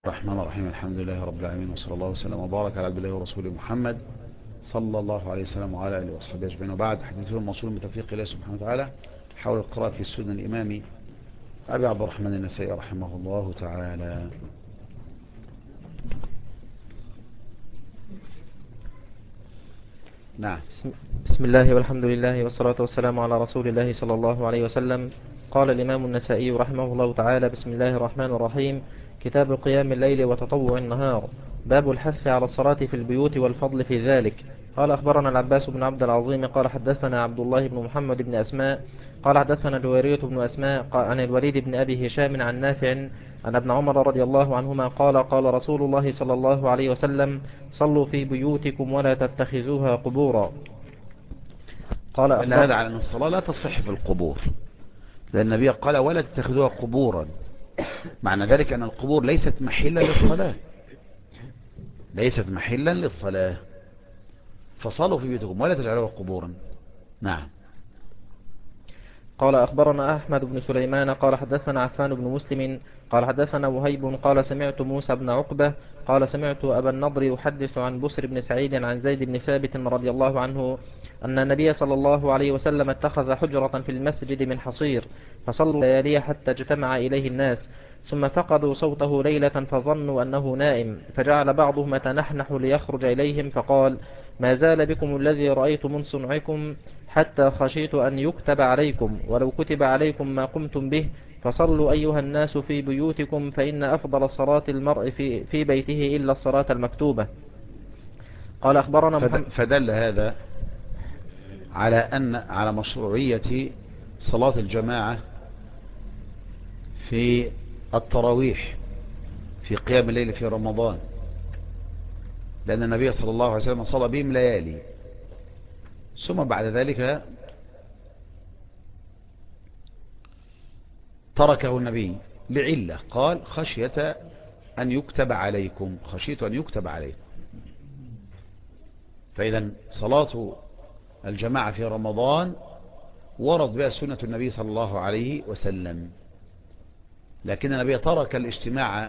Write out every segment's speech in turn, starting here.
الرحمن الرحيم. الحمد لله رب العالمين، وصلى الله وسلم وبارك على عبد الله ورسوله محمد صلى الله عليه وسلم وعلى اله وصحبه اجمعين، وبعد. حديثنا الموصول بتوفيق الله سبحانه وتعالى حول القراءة في سنن الإمام أبي عبد الرحمن النسائي رحمه الله تعالى. نعم. بسم الله والحمد لله والصلاة والسلام على رسول الله صلى الله عليه وسلم. قال الإمام النسائي رحمه الله تعالى: بسم الله الرحمن الرحيم. كتاب قيام الليل وتطوع النهار، باب الحث على الصلاة في البيوت والفضل في ذلك. قال أخبرنا العباس بن عبد العظيم قال حدثنا عبد الله بن محمد بن أسماء قال حدثنا جويرية بن أسماء عن الوليد بن أبي هشام عن نافع أن ابن عمر رضي الله عنهما قال رسول الله صلى الله عليه وسلم: صلوا في بيوتكم ولا تتخذوها قبورا. قال دل هذا أخبر على أن الصلاة لا تصح في القبور، لأن النبي قال ولا تتخذوها قبورا. معنى ذلك أن القبور ليست محلا للصلاة، ليست محلا للصلاة، فصلوا في بيوتكم ولا تجعلوها قبورا. نعم. قال أخبرنا أحمد بن سليمان قال حدثنا عفان بن مسلم قال حدثنا وهيب قال سمعت موسى بن عقبة قال سمعت أبا النضر يحدث عن بسر بن سعيد عن زيد بن ثابت رضي الله عنه أن النبي صلى الله عليه وسلم اتخذ حجرة في المسجد من حصير فصلوا ليالي حتى اجتمع إليه الناس، ثم فقدوا صوته ليلة فظنوا أنه نائم، فجعل بعضهم يتنحنح ليخرج إليهم فقال: ما زال بكم الذي رأيت من صنعكم حتى خشيت أن يكتب عليكم، ولو كتب عليكم ما قمتم به، فصلوا أيها الناس في بيوتكم، فإن أفضل صلاة المرء في بيته إلا الصلاة المكتوبة. قال أخبرنا محمد. فدل هذا على مشروعية صلاة الجماعة في التراويح في قيام الليل في رمضان، لأن النبي صلى الله عليه وسلم صلى بهم ليالي، ثم بعد ذلك تركه النبي لعلة، قال خشية أن يكتب عليكم، خشيت أن يكتب عليكم. فإذا صلاة الجماعة في رمضان ورد بها سنة النبي صلى الله عليه وسلم، لكن النبي ترك الاجتماع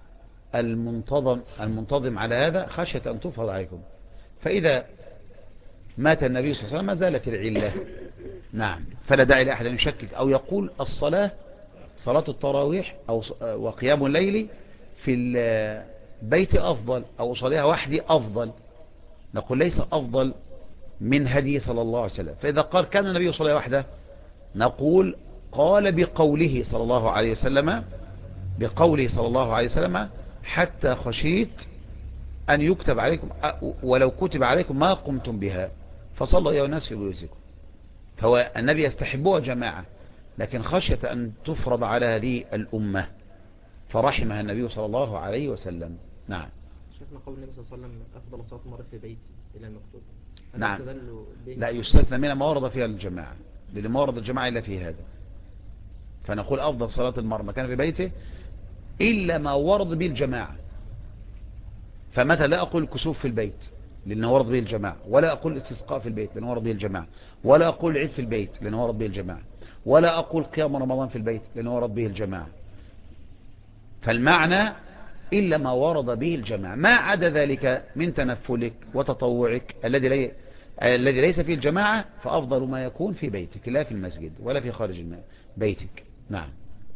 المنتظم على هذا خشية أن تفرض عليكم. فإذا مات النبي صلى الله عليه وسلم ما زالت العلة. نعم. فلا داعي لأحد أن يشكك أو يقول صلاة التراويح وقيام الليل في البيت أفضل أو صليها وحدي أفضل. نقول ليس أفضل من هدي صلى الله عليه وسلم. فإذا قال كان النبي صلى وحده نقول قال بقوله صلى الله عليه وسلم، بقوله صلى الله عليه وسلم حتى خشيت أن يكتب عليكم ولو كتب عليكم ما قمتم بها، فصلوا أيها الناس في بيوتكم. فهو النبي يستحبها جماعة، لكن خشية أن تفرض على هذه الأمة فرحمها النبي صلى الله عليه وسلم. نعم. شيخنا قول النبي صلى الله عليه وسلم: أفضل صلاة المرء في بيتي إلى المكتوب. نعم. لا يستثنى من ما ورد فيها الجماعة، لأن ما ورد الجماعة إلا في هذا. فنقول أفضل صلاة المرء ما كان في بيته إلا ما ورد به الجماعة. فمتى لا أقول كسوف في البيت لأنه ورد به الجماعة، ولا أقول استسقاء في البيت لأنه ورد به الجماعة، ولا أقول عيد في البيت لأنه ورد به الجماعة، ولا أقول قيام رمضان في البيت لأنه ورد به الجماعة. فالمعنى إلا ما ورد به الجماعة، ما عدا ذلك من تنفلك وتطوعك الذي ليس فيه الجماعة فأفضل ما يكون في بيتك لا في المسجد ولا في خارج بيتك. نعم.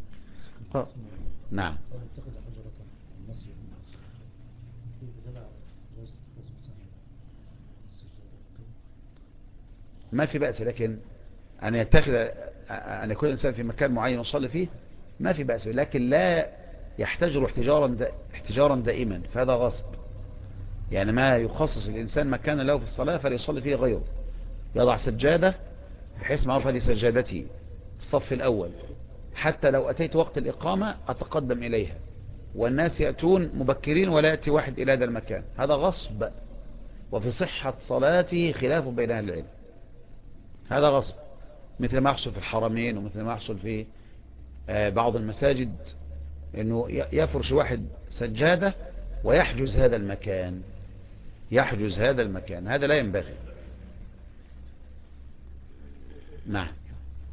نعم. ما في بأس، لكن أن يكون الإنسان في مكان معين يصلي فيه ما في بأس، لكن لا يحتجر احتجارا دائما، فهذا غصب. يعني ما يخصص الإنسان مكان له في الصلاة فليصلي فيه غيره، يضع سجادة بحيث معروف هذه سجادتي في الصف الأول، حتى لو أتيت وقت الإقامة أتقدم إليها، والناس يأتون مبكرين ولا يأتي واحد إلى هذا المكان، هذا غصب. وفي صحة صلاته خلاف بين أهل العلم، هذا غصب، مثل ما يحصل في الحرمين ومثل ما يحصل في بعض المساجد، انه يفرش واحد سجادة ويحجز هذا المكان، يحجز هذا المكان، هذا لا ينبغي. نعم.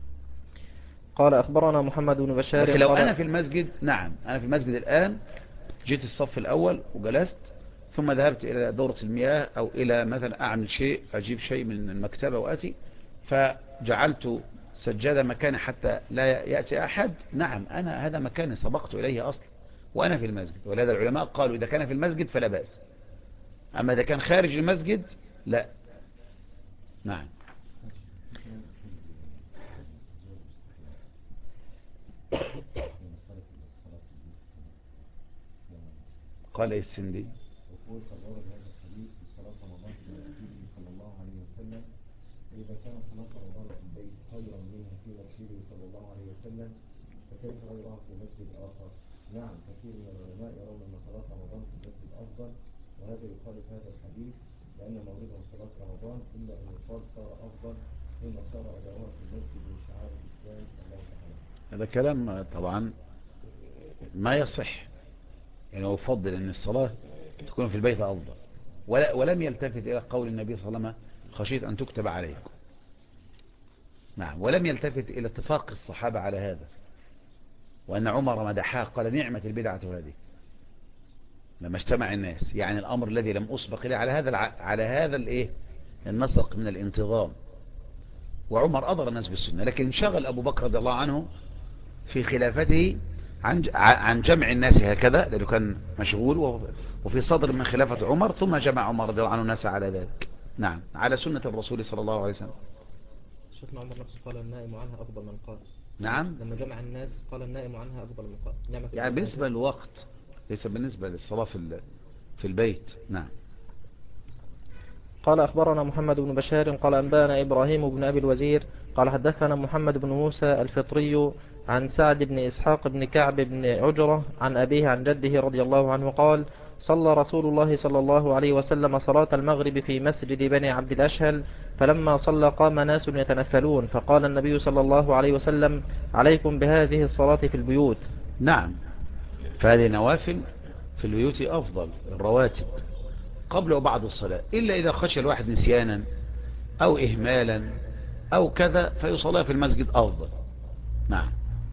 قال أخبرنا محمد بن بشار لكن لو قال أنا في المسجد، نعم أنا في المسجد الآن جيت الصف الأول وجلست، ثم ذهبت إلى دورة المياه أو إلى مثلا أعمل شيء، أجيب شيء من المكتبة وآتي، فجعلت سجادة مكاني حتى لا يأتي أحد، نعم أنا هذا مكاني سبقت إليه أصلا وأنا في المسجد. ولهذا العلماء قالوا إذا كان في المسجد فلا بأس، أما إذا كان خارج المسجد لا. نعم. قال إيه السندي؟ وقول قد ورد هذا الحديث في صلاة رمضان في مسجده صلى الله عليه وسلم، إذا كان صلاة رمضان في البيت خيرا منها في مسجده صلى الله عليه وسلم فكيف غيرها في مسجد آخر؟ نعم، كثير من العلماء يرون أن صلاة رمضان في المسجد أفضل، وهذا يخالف هذا الحديث لأن موردهم صلاة رمضان، إلا أن يقال صار أفضل مما صار أداؤها في المسجد من شعائر الإسلام. الله تعالى. هذا كلام طبعا ما يصح، يعني هو يفضل أن الصلاة تكون في البيت أفضل، ولم يلتفت إلى قول النبي صلى الله عليه وسلم خشيت أن تكتب عليكم. نعم. ولم يلتفت إلى اتفاق الصحابة على هذا، وأن عمر مدحاه قال نعمة البدعة هذه لما اجتمع الناس، يعني الأمر الذي لم أسبق إليه على هذا الإيه النسق من الانتظام. وعمر أضر الناس بالسنة، لكن انشغل أبو بكر رضي الله عنه في خلافته عن جمع الناس هكذا، لأنه كان مشغول، وفي صدر من خلافة عمر، ثم جمع عمر رضي الله عنه الناس على ذلك. نعم، على سنة الرسول صلى الله عليه وسلم. شيخنا عمر نفسه قال النائم عنها أفضل من قال. نعم. لما جمع الناس قال النائم عنها أفضل من قال. يعني بالنسبة للوقت، ليس بالنسبة للصلاة في البيت. نعم. قال أخبرنا محمد بن بشار قال أنبانا إبراهيم بن أبي الوزير قال حدثنا محمد بن موسى الفطري عن سعد بن إسحاق بن كعب بن عجرة عن أبيه عن جده رضي الله عنه قال صلى رسول الله صلى الله عليه وسلم صلاة المغرب في مسجد بني عبد الأشهل، فلما صلى قام ناس يتنفلون، فقال النبي صلى الله عليه وسلم عليكم بهذه الصلاة في البيوت. نعم، فهذه نوافل في البيوت أفضل، الرواتب قبل وبعد الصلاة، إلا إذا خشى الواحد نسيانا أو إهمالا أو كذا فيصلى في المسجد أفضل. نعم،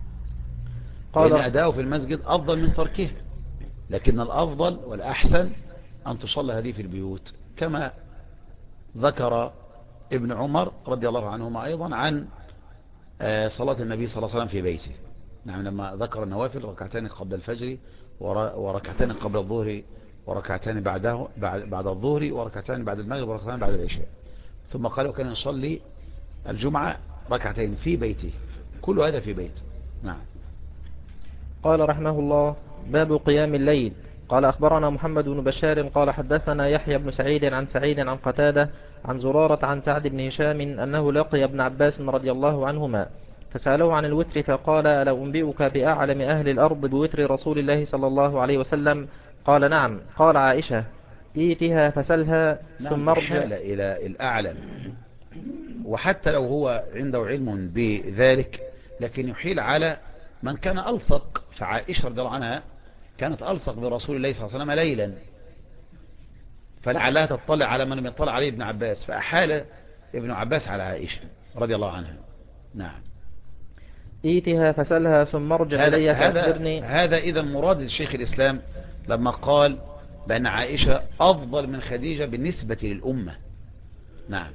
لأن أداؤه في المسجد أفضل من تركه، لكن الأفضل والأحسن أن تصلى هذه في البيوت، كما ذكر ابن عمر رضي الله عنهما أيضا عن صلاة النبي صلى الله عليه وسلم في بيته. نعم، لما ذكر النوافل ركعتين قبل الفجر وركعتين قبل الظهر وركعتين بعد الظهر وركعتين بعد المغرب وركعتين بعد العشاء، ثم قال وكان يصلي الجمعة ركعتين في بيته، كل هذا في بيته. نعم. قال رحمه الله باب قيام الليل. قال أخبرنا محمد بن بشار قال حدثنا يحيى بن سعيد عن سعيد عن قتادة عن زرارة عن سعد بن هشام أنه لقي ابن عباس رضي الله عنهما فسأله عن الوتر فقال ألا أنبئك بأعلم أهل الأرض بوتر رسول الله صلى الله عليه وسلم؟ قال نعم. قال عائشة ائتها فسلها ثم ارجع. إلى الأعلم، وحتى لو هو عنده علم بذلك لكن يحيل على من كان ألصق، فعائشة رضي الله عنها كانت ألصق برسول الله صلى الله عليه وسلم ليلا، فلعلها تطلع على من لم يطلع عليه ابن عباس، فأحال ابن عباس على عائشة رضي الله عنها. نعم. ائتها فسلها ثم ارجع إلي فأخبرني. هذا إذا مراد الشيخ الإسلام لما قال بأن عائشة أفضل من خديجة بالنسبة للأمة. نعم.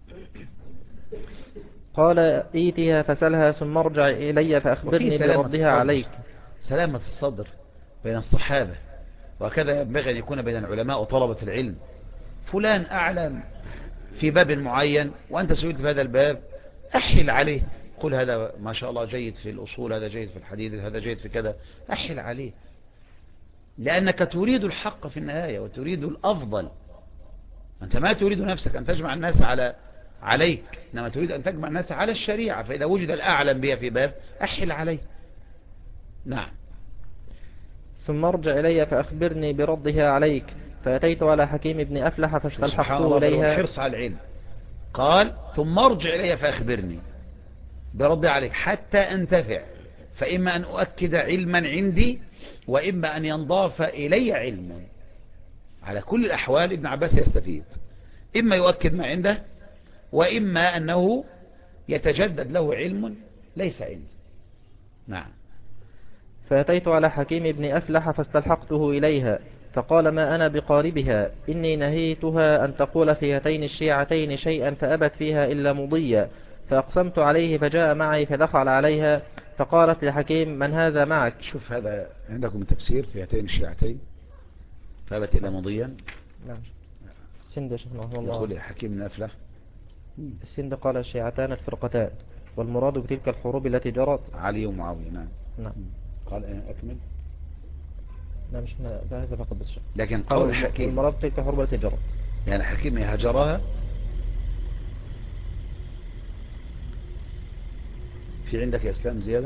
قال ائتها فسلها ثم ارجع إلي فأخبرني بردها عليك. سلامة الصدر بين الصحابة، وكذا ينبغي أن يكون بين العلماء وطلبة العلم. فلان أعلم في باب معين وأنت سئلت في هذا الباب، أحل عليه، قل هذا ما شاء الله جيد في الأصول، هذا جيد في الحديث، هذا جيد في كذا، أحل عليه، لأنك تريد الحق في النهاية وتريد الأفضل. أنت ما تريد نفسك أن تجمع الناس عليك، إنما تريد أن تجمع الناس على الشريعة، فإذا وجد الأعلم بها في باب أحل عليه. نعم. ثم ارجع إلي فأخبرني بردها عليك، فأتيت على حكيم بن أفلح فاستلحقته إليها. حرص على العلم. قال ثم ارجع إلي فأخبرني بردها عليك حتى أنتفع، فإما أن أؤكد علما عندي وإما أن ينضاف إلي علم. على كل الأحوال ابن عباس يستفيد، إما يؤكد ما عنده وإما أنه يتجدد له علم ليس عنده. نعم. فأتيت على حكيم بن أفلح فاستلحقته إليها فقال ما أنا بقاربها إني نهيتها أن تقول في هاتين الشيعتين شيئا فأبت فيها إلا مضيا فأقسمت عليه فجاء معي فدخل عليها فقالت لحكيم من هذا معك؟ شوف هذا عندكم تفسير في هاتين الشيعتين فأبت إلى مضيا. نعم. السند شيخنا رحمه الله يقول حكيم بن أفلح السند قال الشيعتان الفرقتان والمراد بتلك الحروب التي جرت علي ومعاوية. نعم. نعم. قال أكمل. لا مش هذا فقط بس. لكن قول حكيم والمراد تلك الحروب التي جرت يعني حكيم هجرها في عندك يا إسلام زيادة.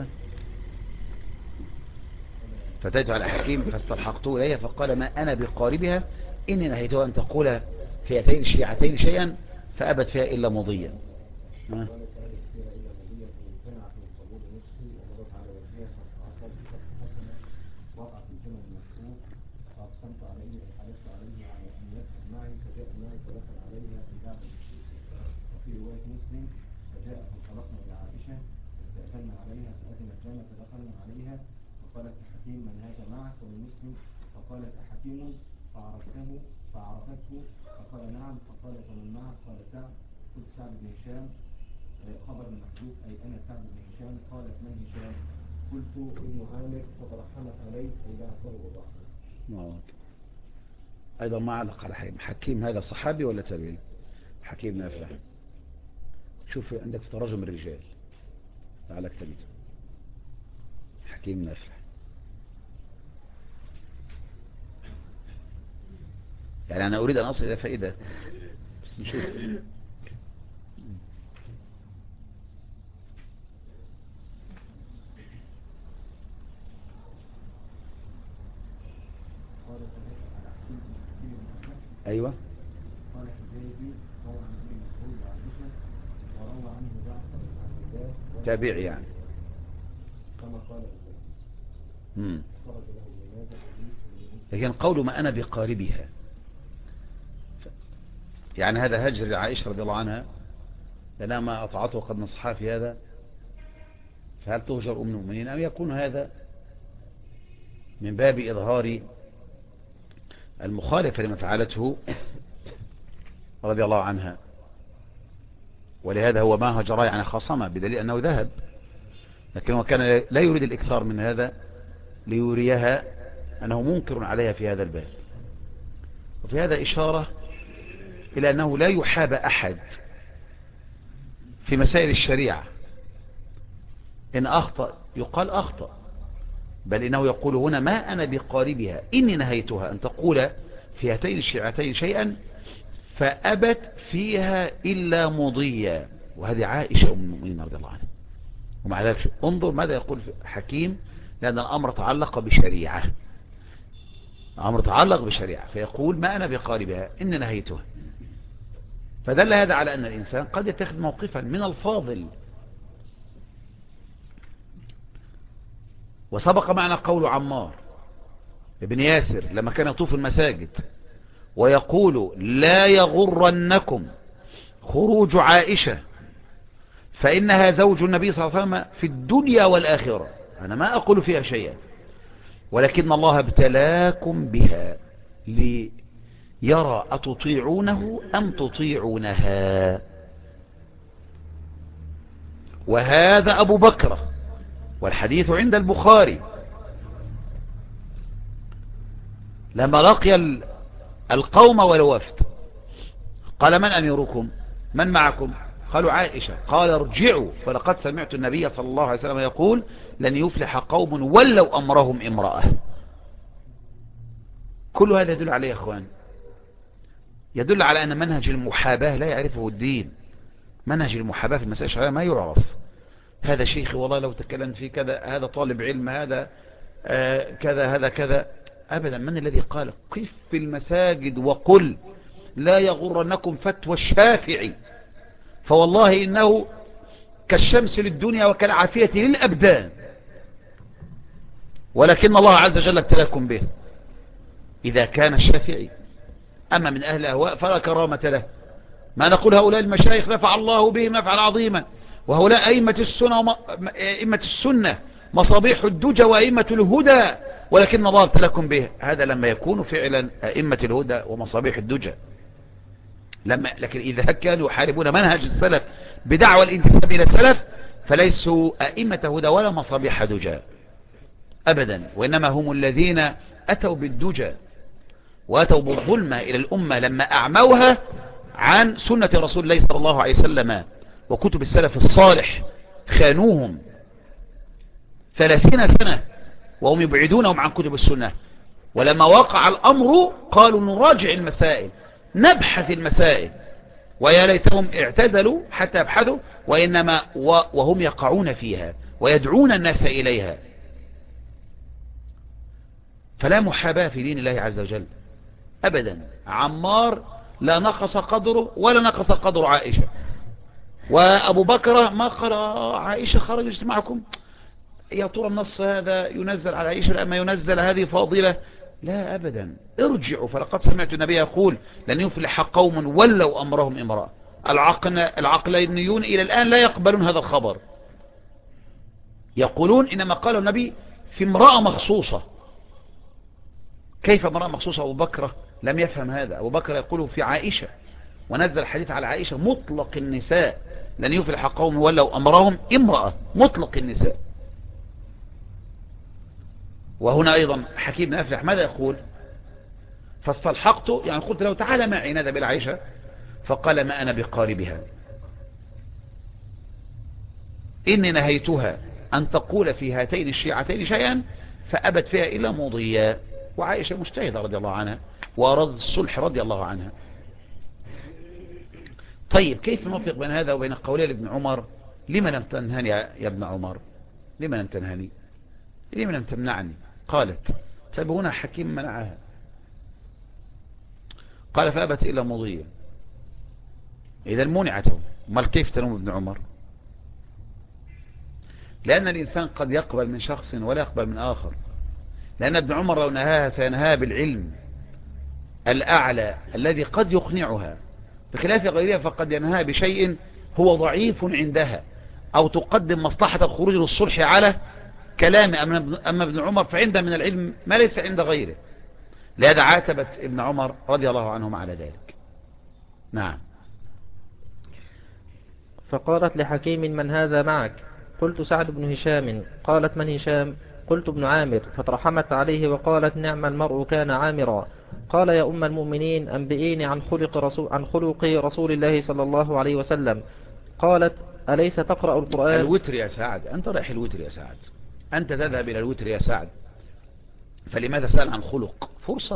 فأتيت على حكيم فاستلحقته إليها فقال ما أنا بقاربها إني نهيتها أن تقول في هاتين الشيعتين شيئا فأبت فيها إلا مضيا. فأقسمت عليه وحلفت عليه على أن يذهب معي فجاء معي فدخل عليها في بعض النصوص. وفي رواية مسلم فجاء فانطلقنا إلى عائشة فاستأذنا عليها فأذنت لنا فدخلنا عليها فقالت حكيم من هذا معك؟ ولمسلم فقالت حكيم فعرفته فقال نعم فقالت ومن معك؟ قال سعد. قلت سعد بن هشام خبر المحذوف أي أنا سعد بن هشام. قالت من هشام؟ قلت ابن عامر فترحمت عليه أي بعثه بالرحمة. أيضا ما علق على حكيم هذا صحابي ولا تابعي؟ حكيم نافع. شوف عندك في تراجم الرجال لعلك تجد حكيم نافع. يعني أنا أريد أن أصل إلى فائدة بس نشوف. أيوة. قال حجازي روى عن ابن مسعود وعائشة وروى عنه جعفر بن عبد الله تابعي يعني كما قال خرج له ابن ماجه. لكن قول ما أنا بقاربها يعني هذا هجر عائشة رضي الله عنها لأنها ما أطعته قد نصحها في هذا. فهل تهجر أم المؤمنين أم يكون هذا من باب إظهار المخالفة لما فعلته رضي الله عنها؟ ولهذا هو ما هجر يعني خاصمة بدليل أنه ذهب، لكن هو كان لا يريد الإكثار من هذا ليريها أنه منكر عليها في هذا الباب. وفي هذا إشارة إلى أنه لا يحاب أحد في مسائل الشريعة. إن أخطأ يقال أخطأ، بل إنه يقول هنا ما أنا بقاربها إني نهيتها أن تقول في هاتين الشيعتين شيئا فأبت فيها إلا مضيا. وهذه عائشة أم المؤمنين رضي الله عنها. ومع ذلك انظر ماذا يقول حكيم، لأن الأمر تعلق بشريعة، الأمر تعلق بشريعة، فيقول ما أنا بقاربها إني نهيتها. فدل هذا على أن الإنسان قد يتخذ موقفا من الفاضل. وسبق معنا قول عمار ابن ياسر لما كان يطوف المساجد ويقول لا يغرنكم خروج عائشة فإنها زوج النبي صلى الله عليه وسلم في الدنيا والآخرة. أنا ما أقول فيها شيئا، ولكن الله ابتلاكم بها ليرى أتطيعونه أم تطيعونها. وهذا أبو بكر، والحديث عند البخاري، لما لقي القوم والوفد قال من أميركم؟ من معكم؟ قالوا عائشة. قال ارجعوا فلقد سمعت النبي صلى الله عليه وسلم يقول لن يفلح قوم ولوا أمرهم امرأة. كل هذا يدل عليه يا أخوان، يدل على أن منهج المحاباة لا يعرفه الدين. منهج المحاباة في المسائل الشرعية ما يعرف. هذا شيخي والله لو تكلم في كذا، هذا طالب علم، هذا كذا، هذا كذا. أبدا. من الذي قال قف في المساجد وقل لا يغرنكم فتوى الشافعي فوالله إنه كالشمس للدنيا وكالعافية للأبدان، ولكن الله عز وجل ابتلاكم به إذا كان الشافعي. أما من أهل الأهواء فلا كرامة له. ما نقول هؤلاء المشايخ نفع الله بهم نفعا عظيما، وهؤلاء أئمة السنة مصابيح الدجى وأئمة الهدى ولكن الله ابتلاكم به. هذا لما يكونوا فعلا أئمة الهدى ومصابيح الدجى. لكن إذا كانوا يحاربون منهج السلف بدعوى الانتساب إلى السلف فليسوا أئمة هدى ولا مصابيح دجى أبدا، وإنما هم الذين أتوا بالدجى وأتوا بالظلمة إلى الأمة لما أعموها عن سنة رسول الله صلى الله عليه وسلم وكتب السلف الصالح. خانوهم 30 سنة وهم يبعدونهم عن كتب السنة، ولما وقع الأمر قالوا نراجع المسائل نبحث المسائل، ويا ليتهم اعتزلوا حتى يبحثوا وإنما وهم يقعون فيها ويدعون الناس إليها. فلا محاباة في دين الله عز وجل أبدا. عمار لا نقص قدره ولا نقص قدر عائشة، وأبو بكر ما قال عائشة خرجت معكم، يا ترى النص هذا ينزل على عائشة لما ينزل هذه فاضلة؟ لا أبدا. ارجعوا فلقد سمعت النبي يقول لن يفلح قوم ولوا أمرهم امرأة. العقلانيون إلى الآن لا يقبلون هذا الخبر، يقولون إنما قال النبي في امرأة مخصوصة. كيف امرأة مخصوصة؟ أبو بكر لم يفهم هذا. أبو بكر يقول في عائشة، ونزل الحديث على عائشة مطلق النساء، لن يفلح قوم ولوا أمرهم امرأة، مطلق النساء. وهنا أيضا حكيم بن أفلح ماذا يقول؟ فاستلحقت، يعني قلت له تعالى معي نذهب إلى عائشة، فقال ما أنا بقاربها، إني نهيتها أن تقول في هاتين الشيعتين شيئا فأبت فيها إلا مضيا. وعائشة مجتهدة رضي الله عنها وأراد الصلح رضي الله عنها. طيب كيف نوفق بين هذا وبين قولي لابن عمر لما لم تنهني يا ابن عمر؟ لما لم تنهني؟ لما لم تمنعني؟ قالت طيب هنا حكيم منعها، قال فأبت إلا مضيا. إذا منعته، ما كيف تلوم ابن عمر؟ لأن الإنسان قد يقبل من شخص ولا يقبل من آخر، لأن ابن عمر لو نهاها سينهاها بالعلم الأعلى الذي قد يقنعها، بخلاف غيرها فقد ينهاها بشيء هو ضعيف عندها أو تقدم مصلحة الخروج للصلح على كلام. أما ابن عمر فعنده من العلم ما ليس عند غيره، لهذا عاتبت ابن عمر رضي الله عنهما على ذلك. نعم. فقالت لحكيم من هذا معك؟ قلت سعد بن هشام. قالت من هشام؟ قلت ابن عامر. فترحمت عليه وقالت نعم المرء كان عامرا. قال يا أم المؤمنين أنبئيني عن خلق رسول الله صلى الله عليه وسلم. قالت أليس تقرأ القرآن؟ الوتر يا سعد، أنت رايح الوتر يا سعد، أنت تذهب إلى الوتر يا سعد، فلماذا سأل عن خلق؟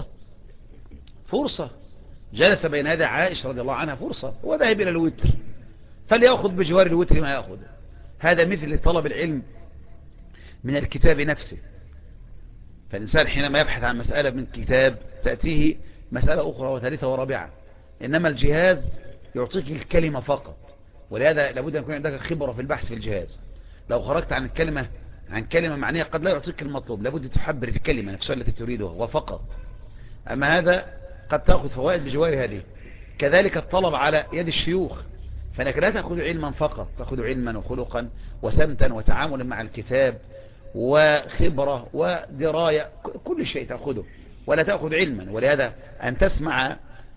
فرصة جلس بين يدي عائشة رضي الله عنها، فرصة وذهب إلى الوتر، فليأخذ بجوار الوتر ما يأخذ. هذا مثل طلب العلم من الكتاب نفسه. فالإنسان حينما يبحث عن مسألة من كتاب تأتيه مسألة أخرى وثالثة ورابعة، إنما الجهاز يعطيك الكلمة فقط، ولهذا لابد أن يكون عندك خبرة في البحث في الجهاز. لو خرجت عن كلمة معنية قد لا يعطيك المطلوب، لابد تحبر الكلمة نفسها التي تريدها وفقط. أما هذا قد تأخذ فوائد بجوار هذه. كذلك الطلب على يد الشيوخ، فإنك لا تأخذ علما فقط، تأخذ علما وخلقا وسمتا وتعاملا مع الكتاب وخبرة ودراية، كل شيء تأخذه ولا تأخذ علما. ولهذا أن تسمع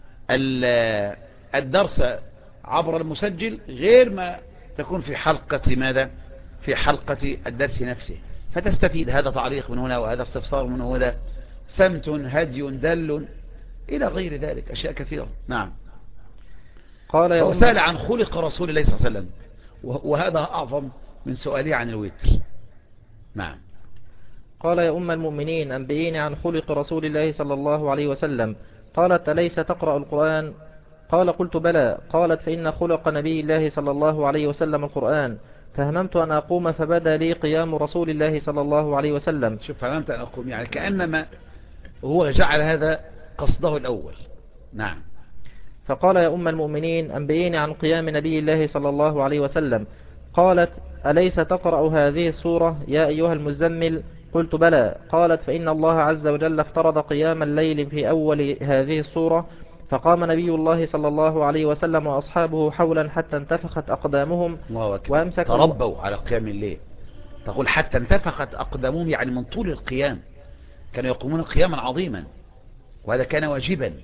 الدرس عبر المسجل غير ما تكون في حلقة ماذا؟ في حلقة الدرس نفسه، فتستفيد. هذا تعليق من هنا وهذا استفسار من هنا، سمت هدي دل إلى غير ذلك، أشياء كثيرة. نعم. قال يا وسأل عن خلق رسول الله صلى الله عليه وسلم، وهذا أعظم من سؤالي عن الوتر. نعم. قال يا أم المؤمنين أنبئيني عن خلق رسول الله صلى الله عليه وسلم. قالت أليس تقرأ القرآن؟ قال قلت بلى. قالت فإن خلق نبي الله صلى الله عليه وسلم القرآن. فهممت أن أقوم فبدا لي قيام رسول الله صلى الله عليه وسلم. شوف، فهمت أن أقوم، يعني كأنما هو جعل هذا قصده الأول. نعم. فقال يا أم المؤمنين أنبئيني عن قيام نبي الله صلى الله عليه وسلم. قالت أليس تقرأ هذه السورة يا أيها المزمل؟ قلت بلى. قالت فإن الله عز وجل افترض قيام الليل في أول هذه السورة، فقام نبي الله صلى الله عليه وسلم وأصحابه حولا حتى انتفخت أقدامهم وامسك تربوا على قيام الليل. تقول حتى انتفخت أقدامهم، يعني من طول القيام، كانوا يقومون قياما عظيما، وهذا كان واجبا.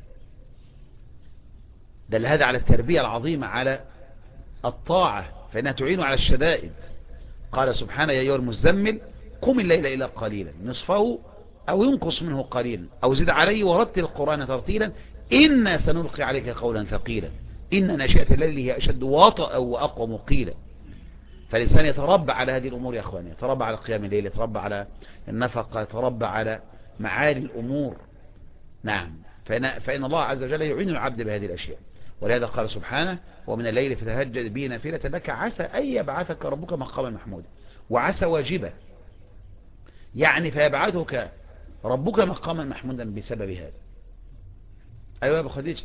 دل هذا على التربية العظيمة على الطاعة، فإنها تعين على الشدائد. قال سبحانه: يا أيها المزمل قم الليل إلا قليلا نصفه أو ينقص منه قليلا أو زد عليه ورتل القرآن ترتيلا إنا سنلقي عليك قولا ثقيلا إن ناشئة الليل هي أشد وطئا وأقوى مقيلا. فالإنسان يتربى على هذه الأمور يا أخواني، يتربى على قيام الليل، يتربى على النفقة، يتربى على معالي الأمور. نعم، فإن الله عز وجل يعين العبد بهذه الأشياء. ولهذا قال سبحانه: ومن الليل فتهجد به نافلة لك عسى أن يبعثك ربك مقاما محمودا. وعسى واجبة، يعني فيبعثك ربك مقاما محمودا بسبب هذا. أيوة يا أبو خديجة.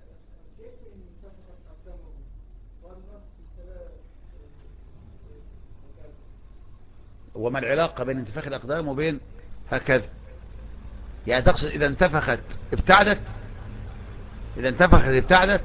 وما العلاقة بين انتفاخ الأقدام وبين هكذا؟ يعني تقصد إذا انتفخت ابتعدت؟ إذا انتفخت ابتعدت؟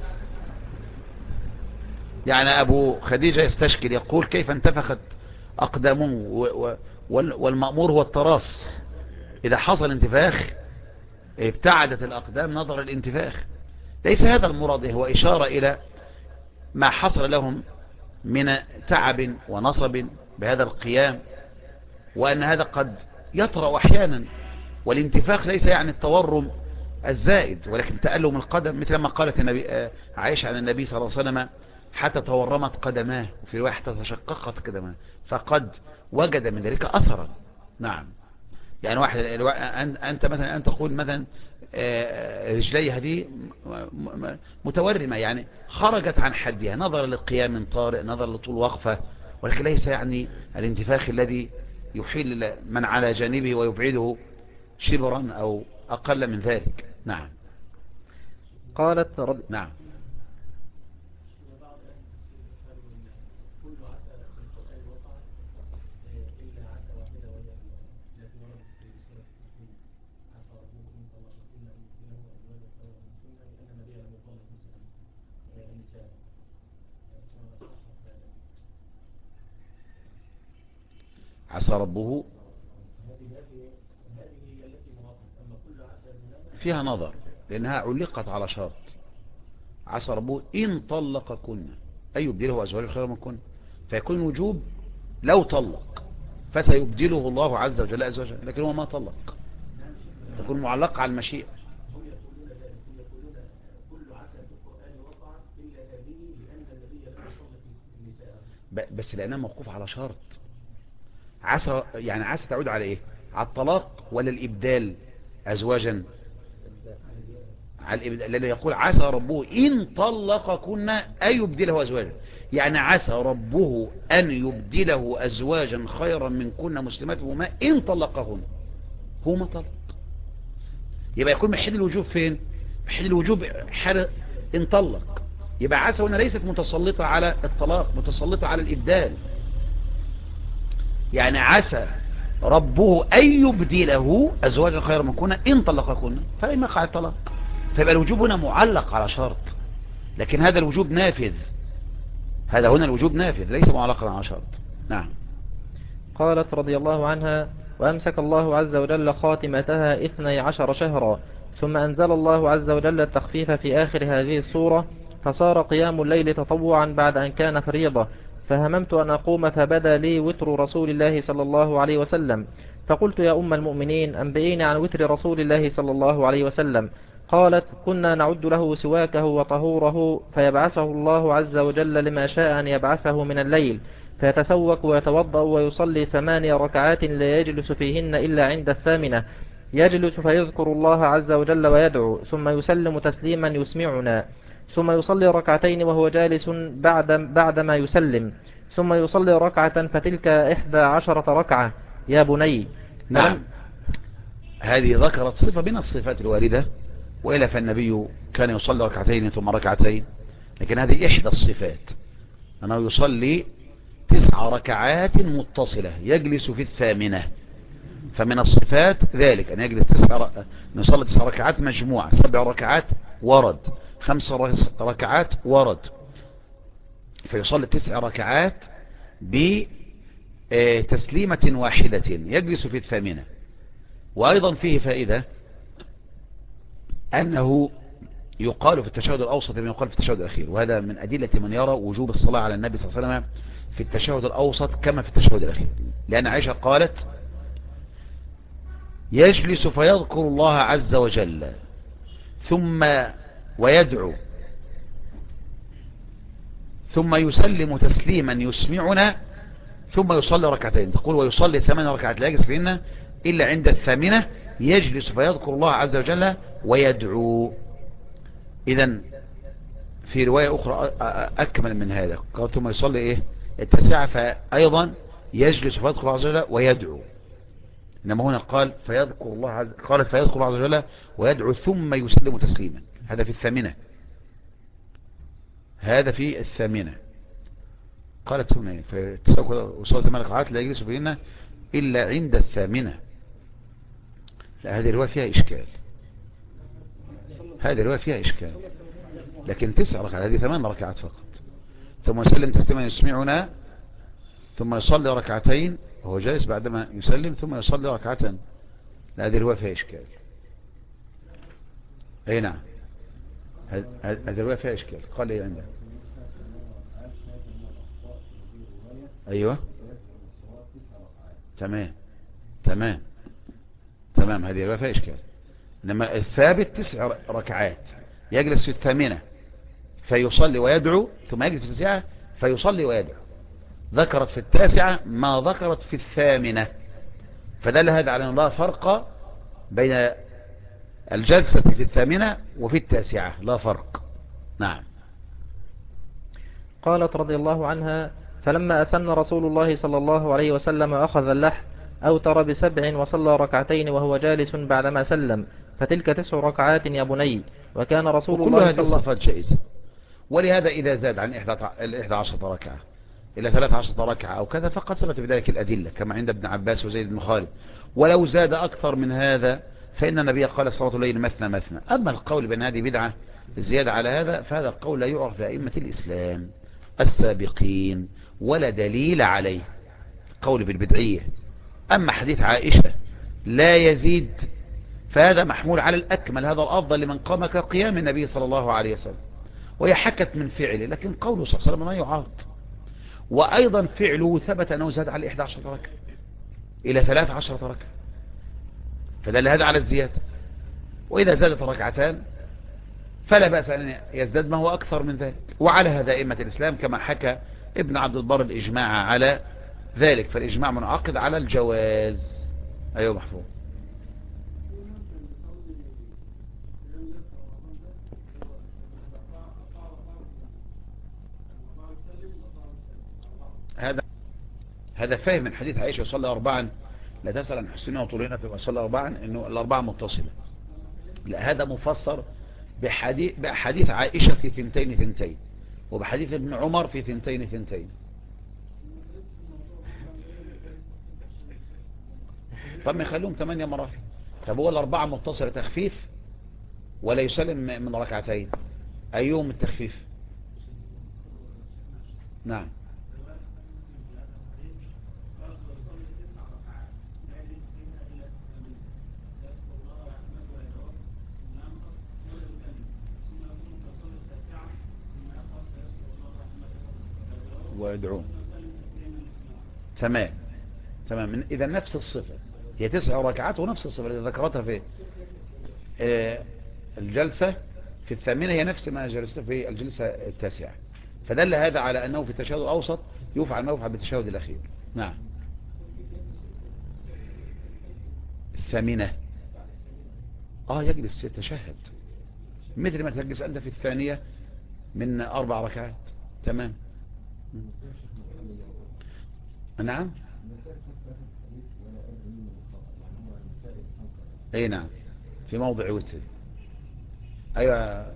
يعني أبو خديجة يستشكل يقول: كيف انتفخت أقدامه والمأمور هو التراص؟ إذا حصل انتفاخ ابتعدت الأقدام نظر الانتفاخ. ليس هذا المراد، هو إشارة إلى ما حصل لهم من تعب ونصب بهذا القيام، وأن هذا قد يطرأ أحيانا. والانتفاخ ليس يعني التورم الزائد، ولكن تألم القدم، مثل ما قالت عائشة عن النبي صلى الله عليه وسلم: حتى تورمت قدماه، وفي رواية حتى تشققت قدماه، فقد وجد من ذلك أثرا. نعم، يعني واحد أنت مثلا أن تقول مثلا رجلي هذه متورمة، يعني خرجت عن حدها نظرا للقيام من طارئ، نظرا لطول وقفة، ولكن ليس يعني الانتفاخ الذي يحيل من على جانبه ويبعده شبرا أو أقل من ذلك. نعم. نعم. عسى ربه فيها نظر، لأنها علقت على شرط. عسى ربه إن طلقكن أي يبدله أزواجا خيرا منكن، فيكون وجوب لو طلق فسيبدله الله عز وجل أزواجا، لكن هو ما طلق، تكون معلقة على المشيئة. بس لأنها موقوف على شرط. عسى يعني عسى تعود على إيه؟ على الطلاق ولا الإبدال أزواجا؟ على الإبدال، لأنه يقول: عسى ربه إن طلقكن أن يبدله أزواجا، يعني عسى ربه أن يبدله أزواجا خيرا منكن مسلمات وما إن طلقهن، هو ما طلق. يبقى يكون محل الوجوب فين؟ محل الوجوب حال إن طلق. يبقى عسى هنا ليست متسلطة على الطلاق، متسلطة على الإبدال. يعني عسى ربه أن يبدله أزواجا خيرا منكن إن طلقكن فلم يقع الطلاق. فيبقى الوجوب هنا معلق على شرط، لكن هذا الوجوب نافذ. هذا هنا الوجوب نافذ ليس معلقا على شرط. نعم. قالت رضي الله عنها: وأمسك الله عز وجل خاتمتها 12 شهرا، ثم أنزل الله عز وجل التخفيف في آخر هذه السورة، فصار قيام الليل تطوعا بعد أن كان فريضة، فهممت أن أقوم فبدا لي وتر رسول الله صلى الله عليه وسلم، فقلت: يا أم المؤمنين أنبئيني عن وتر رسول الله صلى الله عليه وسلم. قالت: كنا نعد له سواكه وطهوره، فيبعثه الله عز وجل لما شاء أن يبعثه من الليل، فيتسوك ويتوضأ ويصلي 8 ركعات لا يجلس فيهن إلا عند 8، يجلس فيذكر الله عز وجل ويدعو، ثم يسلم تسليما يسمعنا، ثم يصلي ركعتين وهو جالس بعدما يسلم، ثم يصلي ركعة فتلك 11 ركعة. يا بني. نعم. هذه ذكرت صفة من الصفات الواردة، وإلا فالنبي كان يصلي ركعتين ثم ركعتين، لكن هذه إحدى الصفات، أنه يصلي 9 ركعات متصلة يجلس في 8. فمن الصفات ذلك أن يجلس يصلي 9 ركعات مجموعة، 7 ركعات ورد، 5 ركعات ورد، فيصلي 9 ركعات تسليمة واحدة يجلس في الثامنة. وأيضا فيه فائدة أنه يقال في التشهد الأوسط ما يقال في التشهد الأخير، وهذا من أدلة من يرى وجوب الصلاة على النبي صلى الله عليه وسلم في التشهد الأوسط كما في التشهد الأخير، لأن عائشة قالت يجلس فيذكر الله عز وجل ثم ويدعو ثم يسلم تسليما يسمعنا ثم يصلي ركعتين. تقول ويصلي 8 ركعات لا يجلس فيهن إلا عند الثامنة يجلس فيذكر الله عز وجل ويدعو. إذن في رواية أخرى أكمل من هذا، قال ثم يصلي إيه التاسعة فأيضا يجلس فيذكر الله عز وجل ويدعو. إنما هنا قال فيذكر الله قالت فيذكر الله عز وجل ويدعو ثم يسلم تسليما. هذا في الثامنة، هذا في الثامنة. قالت ثم وصلت 8 ركعات لا يجلس فيهن إلا عند الثامنة. لا، هذه الرواية فيها إشكال، هذه الرواية فيها إشكال. لكن 9 ركعات، هذه 8 ركعات فقط. ثم يسلم تسليما يسمعنا ثم يصلي ركعتين وهو جالس بعدما يسلم ثم يصلي ركعتين. لا، هذه الرواية فيها إشكال. أي نعم، هذه الرواية فيها إشكال. قال إيه عندها؟ أيوة تمام تمام تمام، هذه الرواية فيها إشكال. إنما الثابت 9 ركعات يجلس في الثامنة فيصلي ويدعو ثم يجلس في التاسعة فيصلي ويدعو. ذكرت في التاسعة ما ذكرت في الثامنة، فدل هذا على أن لا فرق بين الجلسة في الثامنة وفي التاسعة، لا فرق. نعم. قالت رضي الله عنها فلما أسن رسول الله صلى الله عليه وسلم أخذ اللحم أوتر ب7 وصلى ركعتين وهو جالس بعدما سلم، فتلك 9 ركعات يا بني. وكان رسول الله صلى الله عليه وسلم صفات جائزة. ولهذا إذا زاد عن 11 ركعة إلى 13 ركعة أو كذا فقد ثبت بذلك الأدلة كما عند ابن عباس وزيد بن خالد. ولو زاد أكثر من هذا فإن النبي قال صلاة الليل مثنى مثنى. أما القول بأن هذه بدعة الزيادة على هذا فهذا القول لا يعرف لأئمة الإسلام السابقين ولا دليل عليه، قول بالبدعية. أما حديث عائشة لا يزيد فهذا محمول على الأكمل، هذا الأفضل لمن قام كقيام النبي صلى الله عليه وسلم، وهي حكت من فعله، لكن قوله صلى الله عليه وسلم ما يعارض. وأيضا فعله ثبت أنه زاد على 11 ركعة إلى 13 ركعة، فدل هذا على الزيادة. وإذا زادت ركعتان فلا بأس أن يزداد ما هو أكثر من ذلك. وعلى هذا أئمة الإسلام كما حكى ابن عبد البر الإجماع على ذلك، فالإجماع منعقد على الجواز. أيوه محفوظ. هذا فاهم من حديث عائشة صلى 4 لا تسأل عن حسنها وطولنا فيما صلى 4 إنه ال4 متصلة. لا، هذا مفسر بحديث عائشة في 2 وبحديث ابن عمر في 2. طب ما يخلوهم 8 مراحل. طب هو ال4 متصلة تخفيف ولا يسلم من ركعتين؟ أيهم التخفيف؟ نعم. ويدعون. تمام تمام. إذا نفس الصفة، هي 9 ركعات ونفس الصفة التي ذكرتها في الجلسة في الثامنة هي نفس ما جلست في الجلسة التاسعة، فدل هذا على أنه في التشهد الأوسط يفعل ما يفعل بالتشهد الأخير. نعم. الثامنة يجلس يتشهد مثل ما تجلس أنت في الثانية من 4 ركعات. تمام. نعم. اي نعم، في موضع وتر. ايوه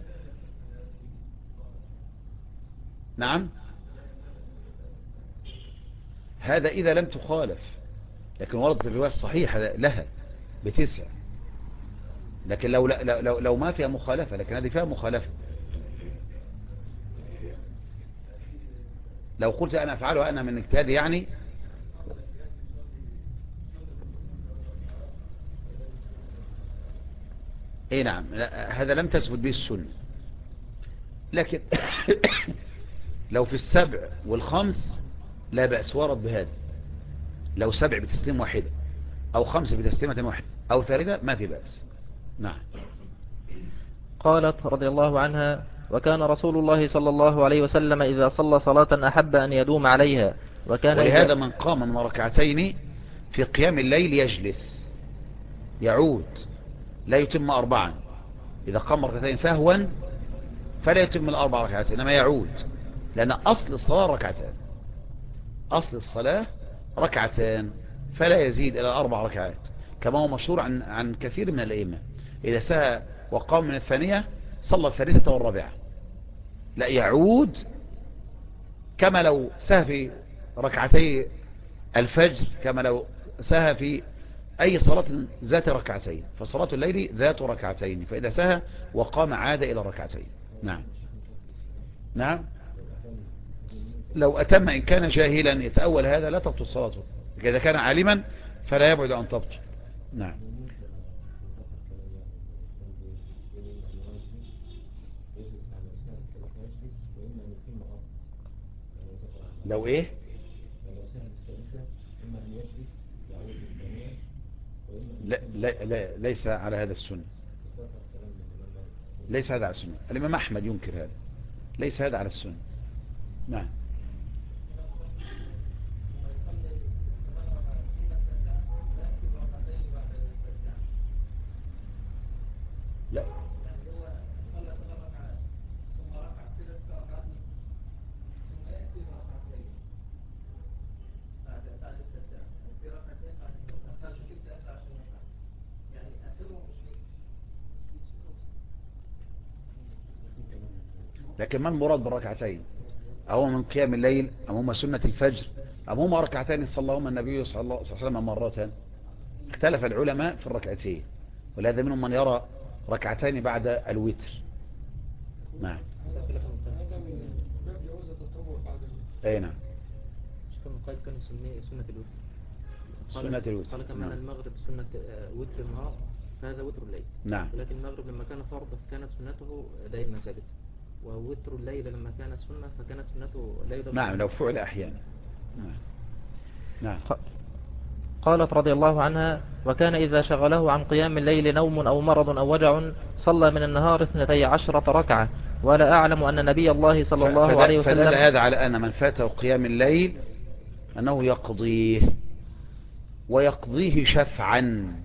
نعم. هذا اذا لم تخالف، لكن وردت الرواية الصحيحة لها ب9. لكن لو ما فيها مخالفة، لكن هذه فيها مخالفة. لو قلت انا افعلها انا من اجتهادي يعني اي نعم، هذا لم تثبت به السنة، لكن لو في السبع والخمس لا بأس، ورد بهذا. لو سبع بتسليم واحدة أو خمس بتسليمة واحدة أو ثالثة ما في بأس. نعم. قالت رضي الله عنها: وكان رسول الله صلى الله عليه وسلم إذا صلى صلاة أحب أن يدوم عليها، وكان ولهذا من قام من ركعتين في قيام الليل يجلس يعود، لا يتم أربعا. إذا قام ركعتين فهوا فلا يتم الأربع ركعتين، إنما يعود، لأن أصل الصلاة ركعتان، أصل الصلاة ركعتان، فلا يزيد إلى 4 ركعات، كما هو مشهور عن كثير من الأئمة. إذا سهى وقام من الثانية صلى الثالثة والرابعة، لا يعود، كما لو سهى في ركعتي الفجر، كما لو سهى في أي صلاة ذات ركعتين، فصلاة الليل ذات ركعتين، فإذا سهى وقام عاد إلى ركعتين. نعم. نعم. لو أتم إن كان جاهلا يتأول هذا لا تبطل صلاته، إذا كان عالما فلا يبعد أن تبطل. نعم. لو إيه؟ لا, لا, لا ليس على هذا السنة، ليس هذا على السنة. الإمام أحمد ينكر هذا، ليس هذا على السنة. نعم. لا لكن ما المراد بالركعتين؟ أو من قيام الليل، أم هما سنة الفجر، أم هما ركعتين صلىهما النبي صلى الله عليه وسلم مرة؟ اختلف العلماء في الركعتين، ولهذا منهم من يرى ركعتين بعد الوتر. نعم. أي نعم. كان سنة الوتر. سنة الوتر. قال كمان المغرب سنة وتر النهار، فهذا وتر الليل. نعم. ولكن المغرب لما كان فرض فكانت سنته دائما ثابتة، ووتر الليل لما كانت سنة فكانت سنته لا يضرب. نعم، لو فعل أحيانا. نعم. نعم. قالت رضي الله عنها: وكان إذا شغله عن قيام الليل نوم أو مرض أو وجع صلى من النهار 12 ركعة، ولا أعلم أن نبي الله صلى الله عليه وسلم. فدل هذا على أن من فاته قيام الليل أنه يقضيه، ويقضيه شفعا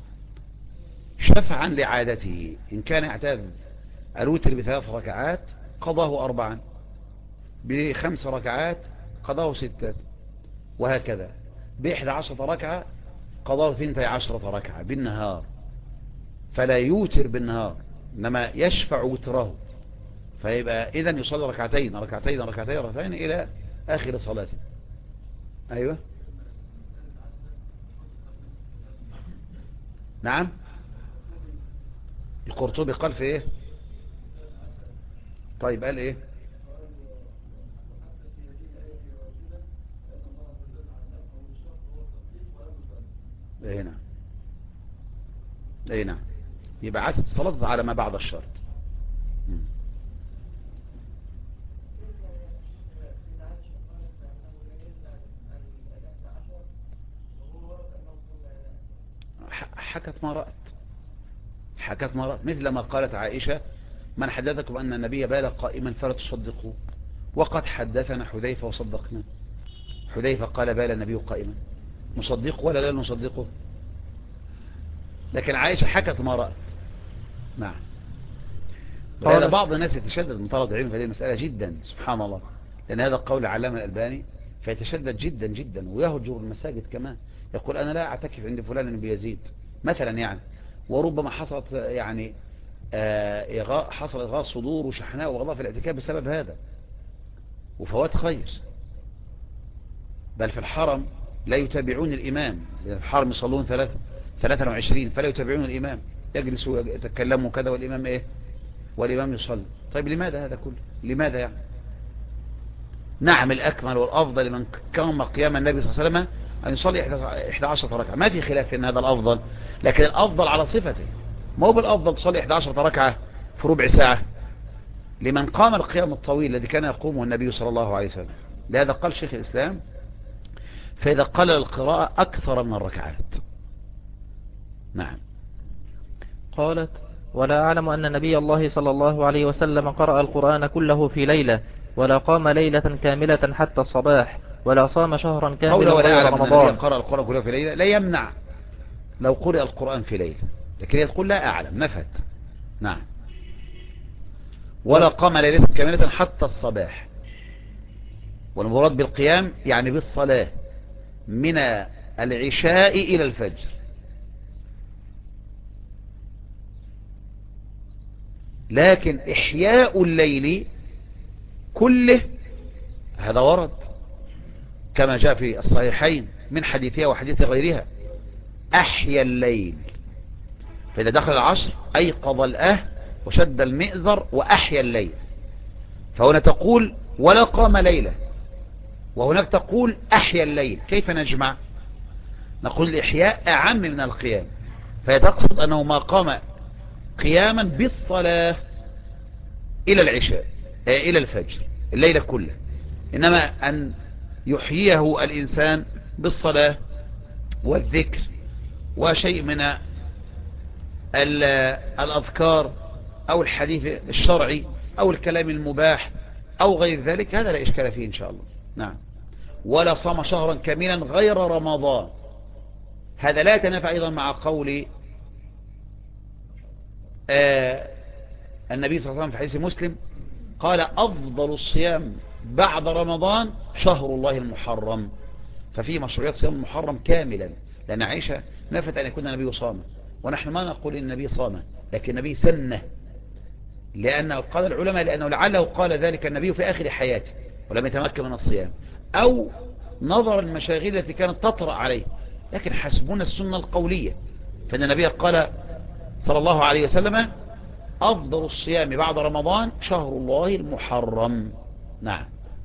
لعادته. إن كان يعتاد الوتر ب3 ركعات قضاه 4، ب5 ركعات قضاه 6، وهكذا ب11 ركعة قضاه 12 ركعة بالنهار، فلا يوتر بالنهار إنما يشفع وتره، فيبقى إذن يصلي ركعتين إلى آخر صلاته. أيوة. نعم. القرطبي قال في إيه؟ طيب قال إيه؟ اي نعم. اي نعم. يبقى عادة الصلاة على ما بعد الشرط. حكت ما رأت مثل ما قالت عائشة: من حدثكم أن النبي بال قائما فلا تصدقوا، وقد حدثنا حذيفة وصدقنا. حذيفة قال بال النبي قائما، نصدقه ولا لا نصدقه؟ لكن عائشة حكت ما رأت. نعم. ولهذا بعض الناس يتشدد من طلب العلم في هذه المسألة جدا، سبحان الله، لأن هذا القول علامة الألباني، فيتشدد جدا جدا ويهجر المساجد كمان، يقول أنا لا أعتكف عند فلان بن يزيد مثلا يعني، وربما حصلت يعني حصل إغاظ صدور وشحناء وغضاء في الاعتكاف بسبب هذا وفوات خير. بل في الحرم لا يتابعون الإمام، لأن في الحرم يصلون 23 فلا يتابعون الإمام، يجلسوا يتكلموا كذا والإمام إيه؟ والإمام يصلي. طيب لماذا هذا كله؟ لماذا يعني؟ نعم، الأكمل والأفضل لمن قام قيام النبي صلى الله عليه وسلم أن يصلي 11 ركعة، ما في خلاف في أن هذا الأفضل، لكن الأفضل على صفته، ما هو بالأفضل تصلي 11 ركعة في ربع ساعة لمن قام القيام الطويل الذي كان يقومه النبي صلى الله عليه وسلم. لهذا قال شيخ الإسلام فإذا قلل القراءة أكثر من الركعات. نعم. قالت: ولا أعلم أن نبي الله صلى الله عليه وسلم قرأ القرآن كله في ليلة، ولا قام ليلة كاملة حتى الصباح، ولا صام شهرا كاملا قوله ولا غير أعلم أن النبي رمضان. قرأ القرآن كله في ليلة لا يمنع لو قرأ القرآن في ليلة، لكن هي تقول لا أعلم نفت. نعم. ولا قام ليلة كاملة حتى الصباح، والمراد بالقيام يعني بالصلاة من العشاء إلى الفجر. لكن إحياء الليل كله هذا ورد كما جاء في الصحيحين من حديثها وحديث غيرها: أحيا الليل، فإذا دخل العصر أيقظ الأهل وشد المئزر وأحيا الليل. فهنا تقول ولا قام ليلة، وهناك تقول أحيا الليل. كيف نجمع؟ نقول الإحياء أعم من القيام، فهي تقصد أنه ما قام قياما بالصلاة إلى العشاء إلى الفجر الليلة كله، إنما أن يحييه الإنسان بالصلاة والذكر وشيء من الأذكار أو الحديث الشرعي أو الكلام المباح أو غير ذلك، هذا لا إشكال فيه إن شاء الله. نعم. ولا صام شهرا كاملا غير رمضان، هذا لا يتنافى أيضا مع قول النبي صلى الله عليه وسلم في حديث مسلم قال: أفضل الصيام بعد رمضان شهر الله المحرم. ففي مشروعية صيام المحرم كاملا، لأن عائشة نفت أن يكون النبي صام، ونحن ما نقول إن النبي صام، لكن النبي سنه، لأنه قال العلماء لأنه لعله قال ذلك النبي في آخر حياته ولم يتمكن من الصيام، أو نظر المشاغل التي كانت تطرأ عليه، لكن حسبنا السنة القولية. فإن النبي قال صلى الله عليه وسلم: أفضل الصيام بعد رمضان شهر الله المحرم. نعم.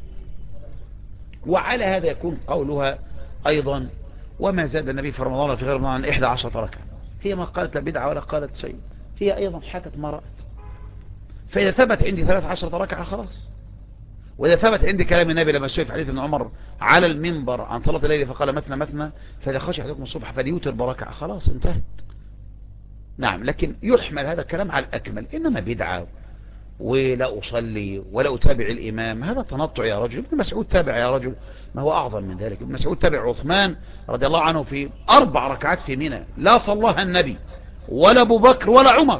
وعلى هذا يكون قولها أيضا: وما زاد النبي في رمضان وفي غير رمضان 11 ركعة. هي ما قالت لا بدعة ولا قالت شيء، هي أيضا حكت ما رأت. فإذا ثبت عندي 13 ركعة خلاص. وإذا ثبت عندي كلام النبي لما سئل في حديث ابن عمر على المنبر عن صلاة الليل فقال: مثنى مثنى، فإذا خشي أحدكم الصبح فليوتر بركعة، خلاص انتهت. نعم. لكن يحمل هذا الكلام على الأكمل، إنما بدعة ولا أصلي ولا أتابع الإمام، هذا تنطع يا رجل. ابن مسعود تابع يا رجل ما هو أعظم من ذلك. ابن مسعود تابع عثمان رضي الله عنه في 4 ركعات في منى لا صلاها النبي ولا أبو بكر ولا عمر.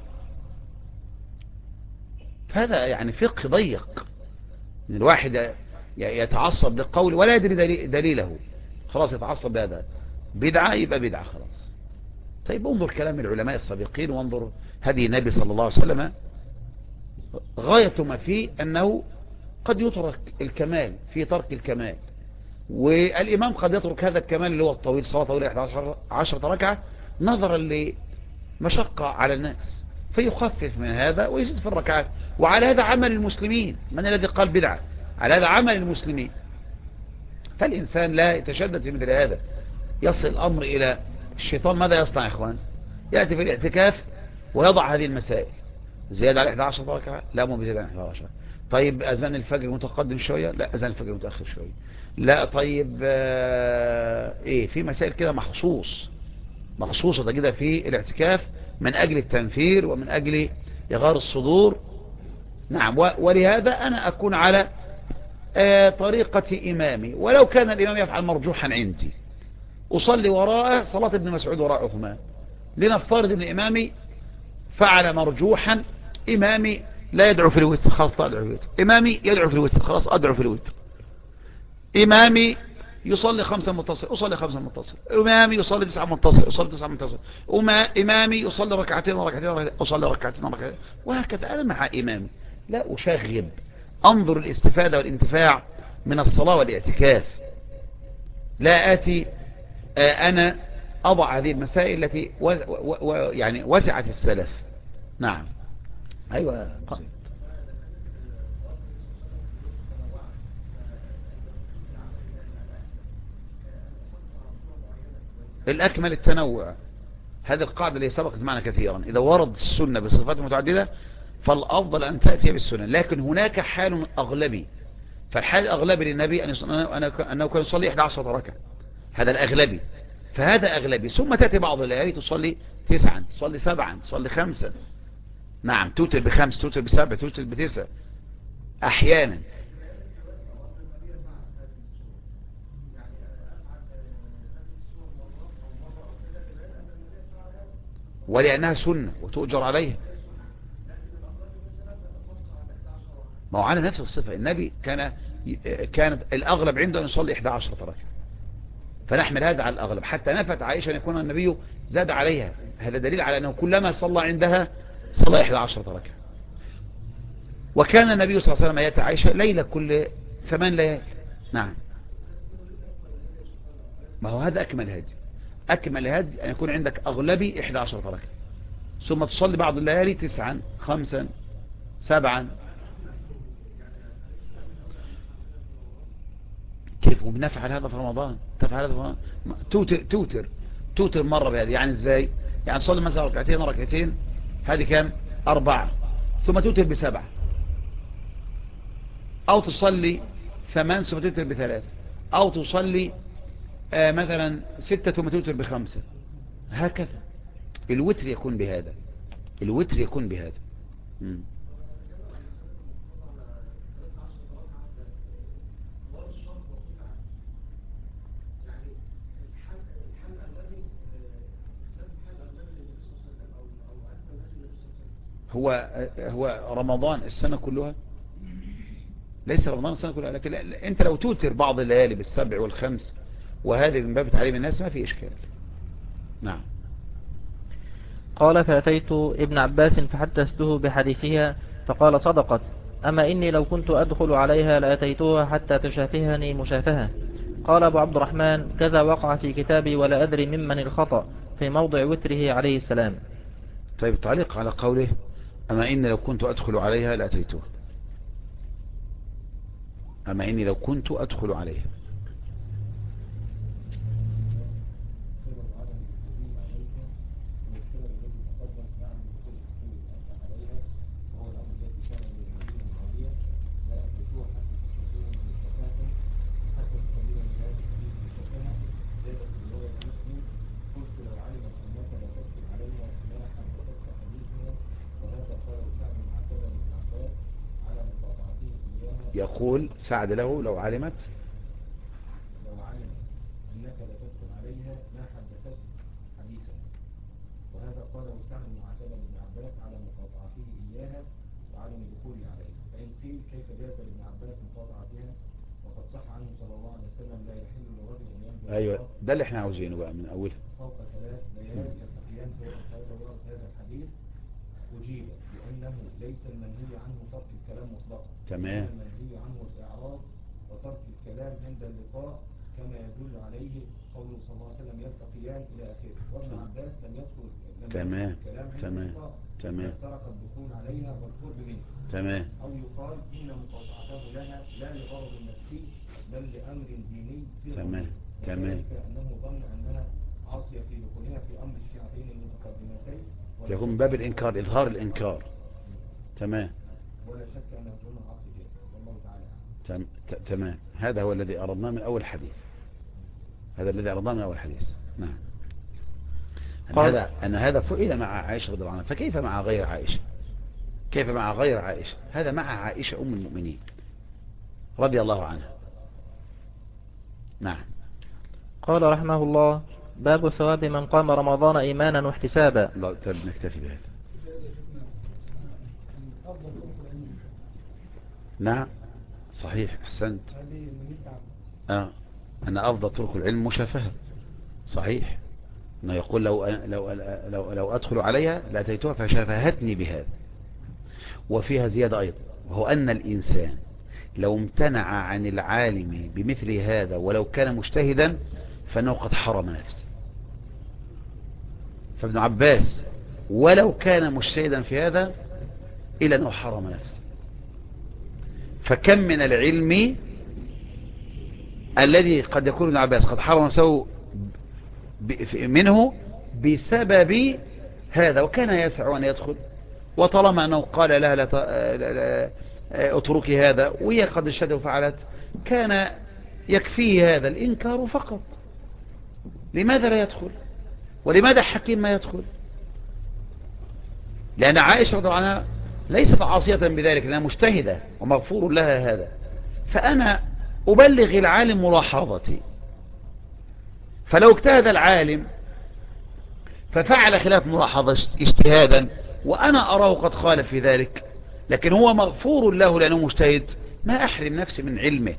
هذا يعني فقه ضيق ان الواحد يتعصب للقول ولا يدري دليله، خلاص يتعصب بهذا بدعة يبقى بدعة خلاص. طيب انظر كلام العلماء السابقين وانظر هدي النبي صلى الله عليه وسلم، غاية ما فيه أنه قد يترك الكمال في ترك الكمال، والإمام قد يترك هذا الكمال اللي هو الطويل، صلاة طويلة 11 ركعة، نظرا لمشقة على الناس، فيخفف من هذا ويزيد في الركعات. وعلى هذا عمل المسلمين، من الذي قال بدعة؟ على هذا عمل المسلمين. فالإنسان لا يتشدد في مثل هذا، يصل الأمر إلى الشيطان. ماذا يصنع يا إخوان؟ يأتي في الاعتكاف ويضع هذه المسائل: زيادة على 11 ركعة، لا مو بزيادة على 11. طيب أذان الفجر متقدم شوية، لا أذان الفجر متأخر شوية، لا. طيب إيه، في مسائل كده مخصوصة كده في الاعتكاف من أجل التنفير ومن أجل إغار الصدور. نعم. ولهذا أنا أكون على طريقة إمامي، ولو كان الإمام يفعل مرجوحا عندي أصلي وراءه صلاة ابن مسعود وراء عثمان. لنفترض أن إمامي فعل مرجوحا، إمامي لا يدعو في الوتر، خلاص أدعو في الوتر. إمامي يدعو في الوتر، خلاص أدعو في الوتر. إمامي يصلي 5 متصل، أصلي 5 متصل. إمامي يصلي 9 متصل، أصلي 9 متصل. إمامي يصلي ركعتين، أصلي ركعتين. وهكذا أنا مع إمامي، لا أشغب، أنظر الاستفادة والانتفاع من الصلاة والاعتكاف. لا آتي أنا أضع هذه المسائل التي يعني وسعت السلف. نعم. أيوة. الأكمل التنوع، هذه القاعدة اللي سبقت معنا كثيرا، إذا ورد السنة بصفات متعددة فالأفضل أن تأتي بالسنة، لكن هناك حال أغلبي، فالحال الأغلبي للنبي أنه كان يصلي 11 ركعة، هذا الأغلبي، فهذا أغلبي. ثم تأتي بعض الليالي تصلي 9، تصلي 7، تصلي 5، نعم، توتر ب5، توتر ب7، توتر ب9 أحيانا. ولأنها سنة وتؤجر عليها. ما هو على نفس الصفة، النبي كانت الأغلب عنده أن يصلي 11 ركعة، فنحمل هذا على الأغلب، حتى نفت عائشة أن يكون النبي زاد عليها، هذا دليل على أنه كلما صلى عندها صلى 11 ركعة. وكان النبي صلى الله عليه وسلم يأتي عائشة ليلة كل 8 ليال. نعم، ما هو هذا أكمل هدي، أكمل هدي أن يكون عندك أغلبي 11 ركعة، ثم تصلي بعض الليالي 9، 5، 7. كيف وبنفعل هذا في رمضان؟ تفعل هذا في رمضان؟ توتر مرة بهذه، يعني ازاي؟ يعني تصلي مثلا ركعتين، هذه كام؟ 4، ثم توتر ب7، او تصلي 8 ثم توتر ب3، او تصلي مثلا 6 ثم توتر ب5، هكذا. الوتر يكون بهذا، الوتر يكون بهذا. هو رمضان السنة كلها، ليس رمضان السنة كلها، لكن انت لو توتر بعض الليالي ب7 وال5 وهذه من باب تعليم الناس ما في إشكال. نعم. قال فأتيت ابن عباس فحدثته بحديثها فقال صدقت، أما إني لو كنت أدخل عليها لأتيتها حتى تشافهني مشافهة. قال أبو عبد الرحمن كذا وقع في كتابي ولا أدري ممن الخطأ في موضع وتره عليه السلام. طيب، تعليق على قوله أما إني لو كنت أدخل عليها لأتيتها، أما إني لو كنت أدخل عليها، يقول سعد له لو علمت أنك لا تدخل عليها ما حدثت حديثا، وهذا قاله سعد بن معتبة بن عباس على مقاطعته إياها وعدم الدخول عليها. فإن قيل كيف جاز لابن عباس مقاطعتها وقد صح عنه صلى الله عليه وسلم لا يحل لرجل أن ينزل أيوة، ده اللي احنا عاوزينه بقى من أولها فوق 3 ليال يستقيان هذا الحديث، أجيب بأنه ليس المنهي عنه ترك الكلام مطلقا، تمام. المنهي عنه الإعراض وترك الكلام عند اللقاء كما يدل عليه قوله صلى الله عليه وسلم يلتقيان إلى آخره. وابن عباس لم يدخل تمام الكلام عند تمام اللقاء، تمام ترك الدخول عليها والقرب منه. تمام. أو يقال إن مقاطعته لها لا لغرض نفسي بل لأمر ديني في تمام تمام. وذلك أنه ظن أنها عاصية في دخولها في أمر الشيعتين المتقدمتين، يكون من باب الإنكار، إظهار الإنكار. تمام. ولا شك أنه ظن عاصية، والله تعالى تمام. هذا هو الذي أردناه من أول حديث، هذا الذي أردناه من أول حديث. نعم. أن هذا فعل مع عائشة رضي الله عنها، فكيف مع غير عائشة؟ كيف مع غير عائشة؟ هذا مع عائشة أم المؤمنين رضي الله عنها. نعم. قال رحمه الله باب ثواب من قام رمضان إيمانا واحتسابا. لا، طيب نكتفي بهذا. نعم صحيح، أحسنت. أن أفضل طرق العلم مشافهة، صحيح. أنه يقول لو أدخل عليها لأتيتها فشافهتني بهذا. وفيها زيادة أيضا، وهو أن الإنسان لو امتنع عن العالم بمثل هذا ولو كان مجتهدا فإنه قد حرم نفسه. فابن عباس ولو كان مجتهدا في هذا إلا أنه حرم نفسه. فكم من العلم الذي قد يكون ابن عباس قد حرم نفسه منه بسبب هذا، وكان يسع أن يدخل، وطالما أنه قال لها لا اتركي هذا وهي قد اشتهت وفعلت، كان يكفيه هذا الإنكار فقط. لماذا لا يدخل؟ ولماذا حكيم ما يدخل؟ لأن عائشة رضي الله عنها ليست عاصية بذلك، لأنها مجتهدة ومغفور لها هذا. فأنا أبلغ العالم ملاحظتي، فلو اجتهد العالم ففعل خلاف ملاحظة اجتهادا وأنا أراه قد خالف في ذلك، لكن هو مغفور له لأنه مجتهد، ما أحرم نفسي من علمه،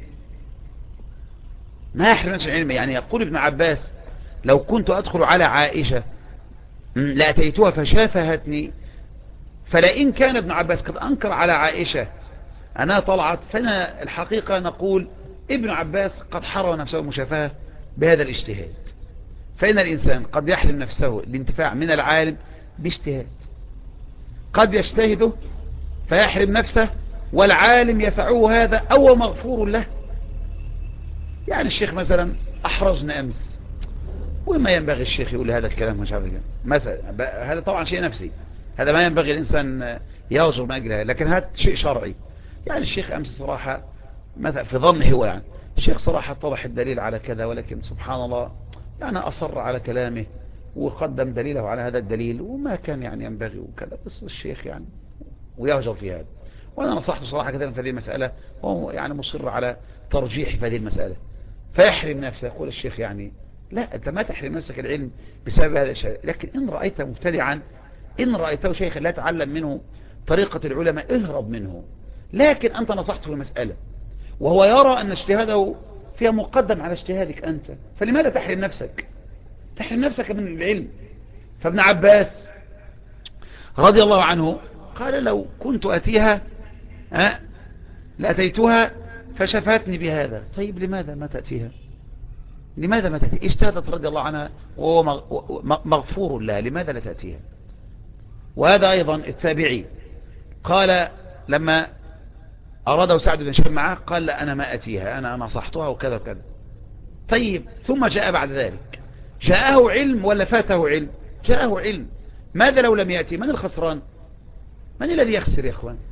ما أحرم نفسي من علمه. يعني يقول ابن عباس لو كنت أدخل على عائشة لأتيتها فشافهتني، فلئن كان ابن عباس قد أنكر على عائشة أنا طلعت، فأنا الحقيقة نقول ابن عباس قد حرم نفسه المشافهة بهذا الاجتهاد. فإن الإنسان قد يحرم نفسه الانتفاع من العالم باجتهاد، قد يجتهده فيحرم نفسه والعالم يسعه هذا أو مغفور له. يعني الشيخ مثلا أحرجنا أمس، وما ينبغي الشيخ يقول هذا الكلام مش عارف مثلا، هذا طبعا شيء نفسي، هذا ما ينبغي الإنسان يوجر من أجلها، لكن هذا شيء شرعي. يعني الشيخ أمس صراحة مثلا في ظنه هو، يعني الشيخ صراحة طرح الدليل على كذا، ولكن سبحان الله يعني أصر على كلامه وقدم دليله على هذا الدليل وما كان يعني ينبغي وكذا، بس الشيخ يعني ويهجر في هذا. وأنا نصحته صراحة كثيرا في هذه المسألة، وهو يعني مصر على ترجيح في هذه المسألة، فيحرم نفسه. يقول الشيخ يعني لا، أنت ما تحرم نفسك العلم بسبب هذا الشيء، لكن إن رأيت مبتدعا، إن رأيته شيخا لا تعلم منه طريقة العلماء اهرب منه. لكن أنت نصحته في المسألة وهو يرى أن اجتهاده فيها مقدم على اجتهادك أنت، فلماذا تحرم نفسك؟ تحرم نفسك من العلم. فابن عباس رضي الله عنه قال لو كنت أتيها لأتيتها فشفتني بهذا. طيب لماذا ما تأتيها؟ لماذا ما تأتيها؟ اجتهدت رضي الله عنها وهو مغفور لها، لماذا لا تأتيها؟ وهذا أيضا التابعي قال لما أراد سعد بن هشام معه قال لا أنا ما أتيها، أنا نصحتها وكذا وكذا. طيب ثم جاء بعد ذلك، جاءه علم ولا فاته علم؟ جاءه علم. ماذا لو لم يأتي؟ من الخسران؟ من الذي يخسر يا أخوان؟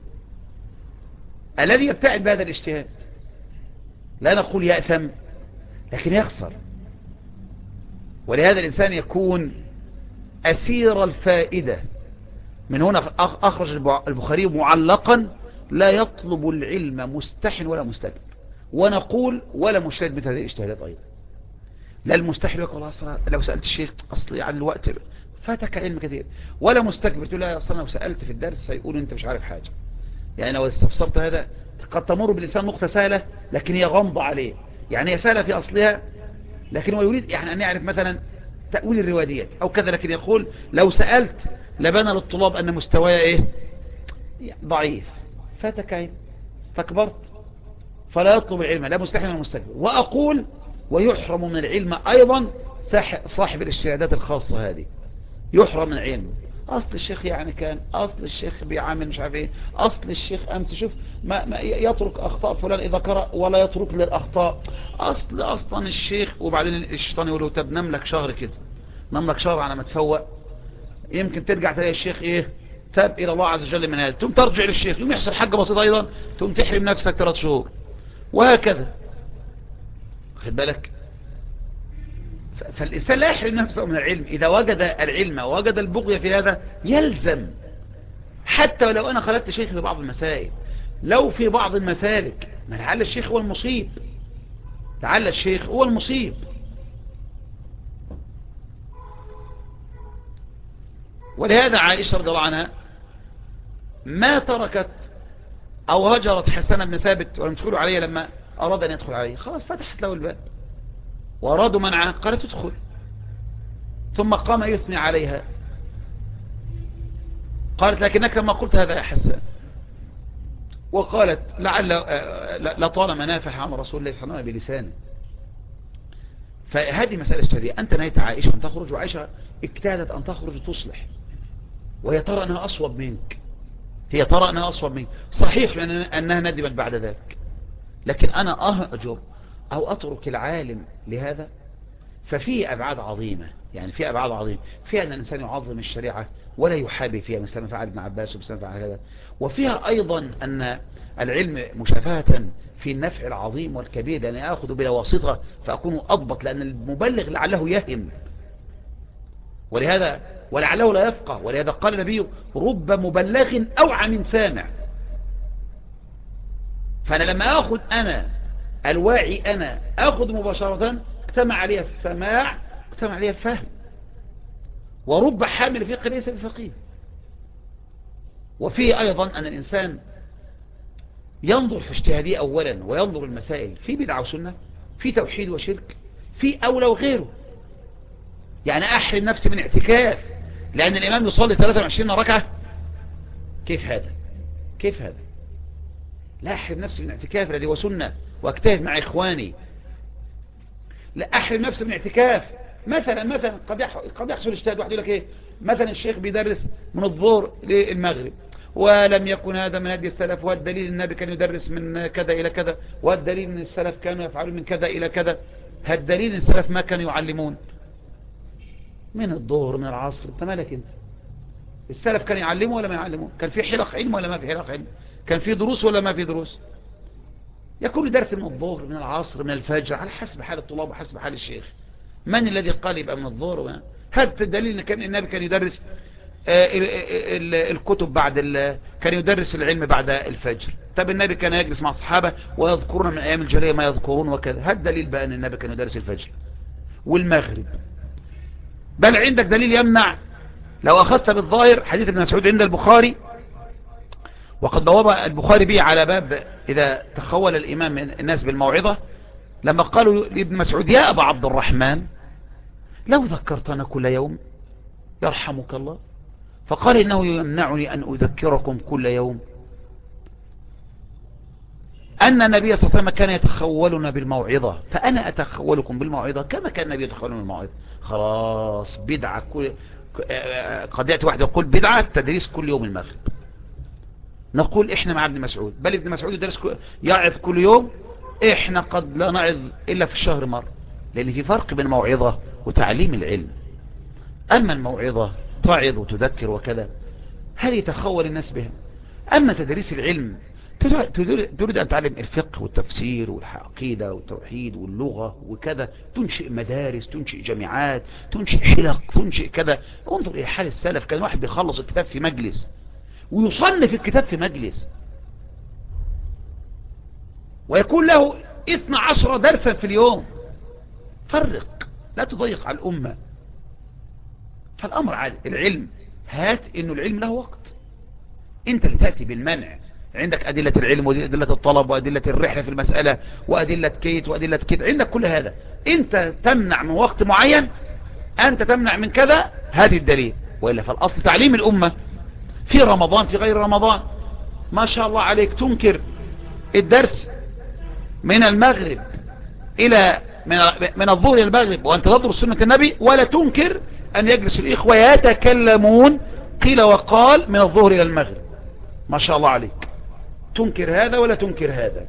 الذي يبتعد بهذا الاجتهاد، لا نقول يأثم لكن يخسر. ولهذا الإنسان يكون أسير الفائدة. من هنا أخرج البخاري معلقا لا يطلب العلم مستحن ولا مستكبر. ونقول ولا مجتهد مثل هذه الاجتهادات أيضا، لا المستحن يقول أصلا لو سألت الشيخ أصلي عن الوقت فاتك علم كثير، ولا مستكبر تقول لا أصلا لو سألت في الدرس سيقول أنت مش عارف حاجة. يعني لو استفسرت هذا قد تمر بالإنسان نقطة سهلة لكن هي غامضة عليه، يعني هي سهلة في أصلها لكن هو يريد يعني أن يعرف مثلا تأويل الروايات أو كذا، لكن يقول لو سألت لبنى للطلاب أن مستواي إيه ضعيف، فاتك علم فكبرت. فلا يطلب العلم لا مستحن ولا مستكبر. وأقول ويحرم من العلم أيضا صاحب الاجتهادات الخاصة، هذه يحرم من العلم. أصل الشيخ يعني كان، أصل الشيخ بيعامل مش عارف ايه، أصل الشيخ أمس شوف ما يترك أخطاء فلان إذا قرأ ولا يترك للأخطاء، أصلا الشيخ. وبعدين الشيطان يقول له طب نم لك شهر كده، نم لك شهر على ما تفوق، يمكن ترجع تلاقي الشيخ ايه تاب إلى الله عز وجل من هذا، ثم ترجع للشيخ يوم يحصل حاجة بسيطة أيضا ثم تحرم نفسك 3 شهور وهكذا. خد بالك. فالإنسان لا يحرم نفسه من العلم إذا وجد العلم ووجد البغية في هذا يلزم، حتى ولو أنا خلدت شيخ في بعض المسائل، لو في بعض المسالك ما لعل الشيخ هو المصيب، لعل الشيخ هو المصيب. ولهذا عائشة رضي الله عنها ما تركت أو هجرت حسن بن ثابت ولم تدخلوا عليه لما أراد أن يدخل عليه، خلاص فتحت له الباب وأرادوا منعه قالت ادخل، ثم قام يثني عليها قالت لكنك لما قلت هذا يا حسان، وقالت لعل لطالما نافح عن رسول الله صلى الله عليه وسلم بلسانه. فهذه مسألة شديدة. أنت نهيت عائشة أن تخرج، وعائشة اجتهدت أن تخرج تصلح، وهي ترى أنها أصوب منك، هي ترى أنها أصوب منك صحيح أنها ندمت بعد ذلك، لكن أنا أهجر أو أترك العالم لهذا ففيه أبعاد عظيمة. يعني فيها أبعاد عظيمة، فيها أن الإنسان يعظم الشريعة ولا يحابي فيها، مثل ما فعل ابن عباس ومثل ما فعل هذا. وفيها أيضا أن العلم مشافهة في النفع العظيم والكبير، لأن أخذ بلا واسطة فأكون أضبط، لأن المبلغ لعله يهم ولهذا ولعله لا يفقه، ولهذا قال النبي رب مبلغ أوعى من سامع. فأنا لما أخذ أنا الواعي أنا أخذ مباشرة، اجتمع عليها السماع اجتمع عليها الفهم. ورب حامل فقه ليس بفقيه. وفيه أيضا أن الإنسان ينظر في اجتهاديه أولا، وينظر المسائل في بدعة وسنة، في توحيد وشرك، في أولى وغيره. يعني أحرم نفسي من اعتكاف لأن الإمام يصلي 23 ركعة؟ كيف هذا؟ كيف هذا؟ لا أحرم نفسي من اعتكاف الذي هو سنة واجتهد مع إخواني. لا أحرم نفسي من اعتكاف. مثلا قد يحصل اجتهاد واحد يقول لك ايه، مثلا الشيخ بيدرس من الظهر للمغرب ولم يكن هذا من هدي السلف، والدليل النبي كان يدرس من كذا إلى كذا، والدليل ان السلف كانوا يفعلون من كذا إلى كذا. هالدليل ان السلف ما كانوا يعلمون من الظهر من العصر. انت مالك انت؟ السلف كانوا يعلموا ولا ما يعلموا؟ كان في حلق علم ولا ما في حلق علم؟ كان في دروس ولا ما في دروس؟ يكون درس من الظهر من العصر من الفجر على حسب حال الطلاب وحسب حال الشيخ. من الذي قال يبقى من الظهر؟ هذا الدليل ان كان النبي كان يدرس الكتب كان يدرس العلم بعد الفجر. طب النبي كان يجلس مع الصحابة ويذكرون من ايام الجاهلية ما يذكرون وكذا. هذا الدليل بقى ان النبي كان يدرس الفجر والمغرب. بل عندك دليل يمنع لو اخذت بالظاهر حديث ابن مسعود عند البخاري، وقد بواب البخاري به على باب إذا تخول الإمام الناس بالموعظة، لما قالوا لابن مسعود يا أبا عبد الرحمن لو ذكرتنا كل يوم يرحمك الله، فقال إنه يمنعني أن أذكركم كل يوم أن النبي صلى الله عليه وسلم كان يتخولنا بالموعظة، فأنا أتخولكم بالموعظة كما كان النبي يتخولنا بالموعظة. خلاص بدعة قد يأتي واحد يقول بدعة تدريس كل يوم المغرب، نقول احنا مع ابن مسعود، بل ابن مسعود يعظ كل يوم، احنا قد لا نعظ الا في الشهر مرة، لان في فرق بين موعظة وتعليم العلم. اما الموعظة تعظ وتذكر وكذا هل يتخول الناس بها. اما تدريس العلم تريد ان تعلم الفقه والتفسير والعقيدة والتوحيد واللغة وكذا، تنشئ مدارس، تنشئ جامعات، تنشئ حلق، تنشئ كذا. انظر الى حال السلف، كان واحد بيخلص الكتاب في مجلس ويصنف الكتاب في مجلس، ويكون له 12 درسا في اليوم. فرق، لا تضيق على الأمة. فالأمر عادي، العلم هات إنه العلم له وقت، انت اللي تأتي بالمنع. عندك أدلة العلم وأدلة الطلب وأدلة الرحلة في المسألة وأدلة كيت وأدلة كيت، عندك كل هذا. انت تمنع من وقت معين، انت تمنع من كذا، هذه الدليل. وإلا فالأصل تعليم الأمة في رمضان في غير رمضان. ما شاء الله عليك تنكر الدرس من المغرب إلى من الظهر إلى المغرب وأنت تدرس سنة النبي، ولا تنكر أن يجلس الإخوة يتكلمون قيل وقال من الظهر إلى المغرب. ما شاء الله عليك، تنكر هذا ولا تنكر هذا.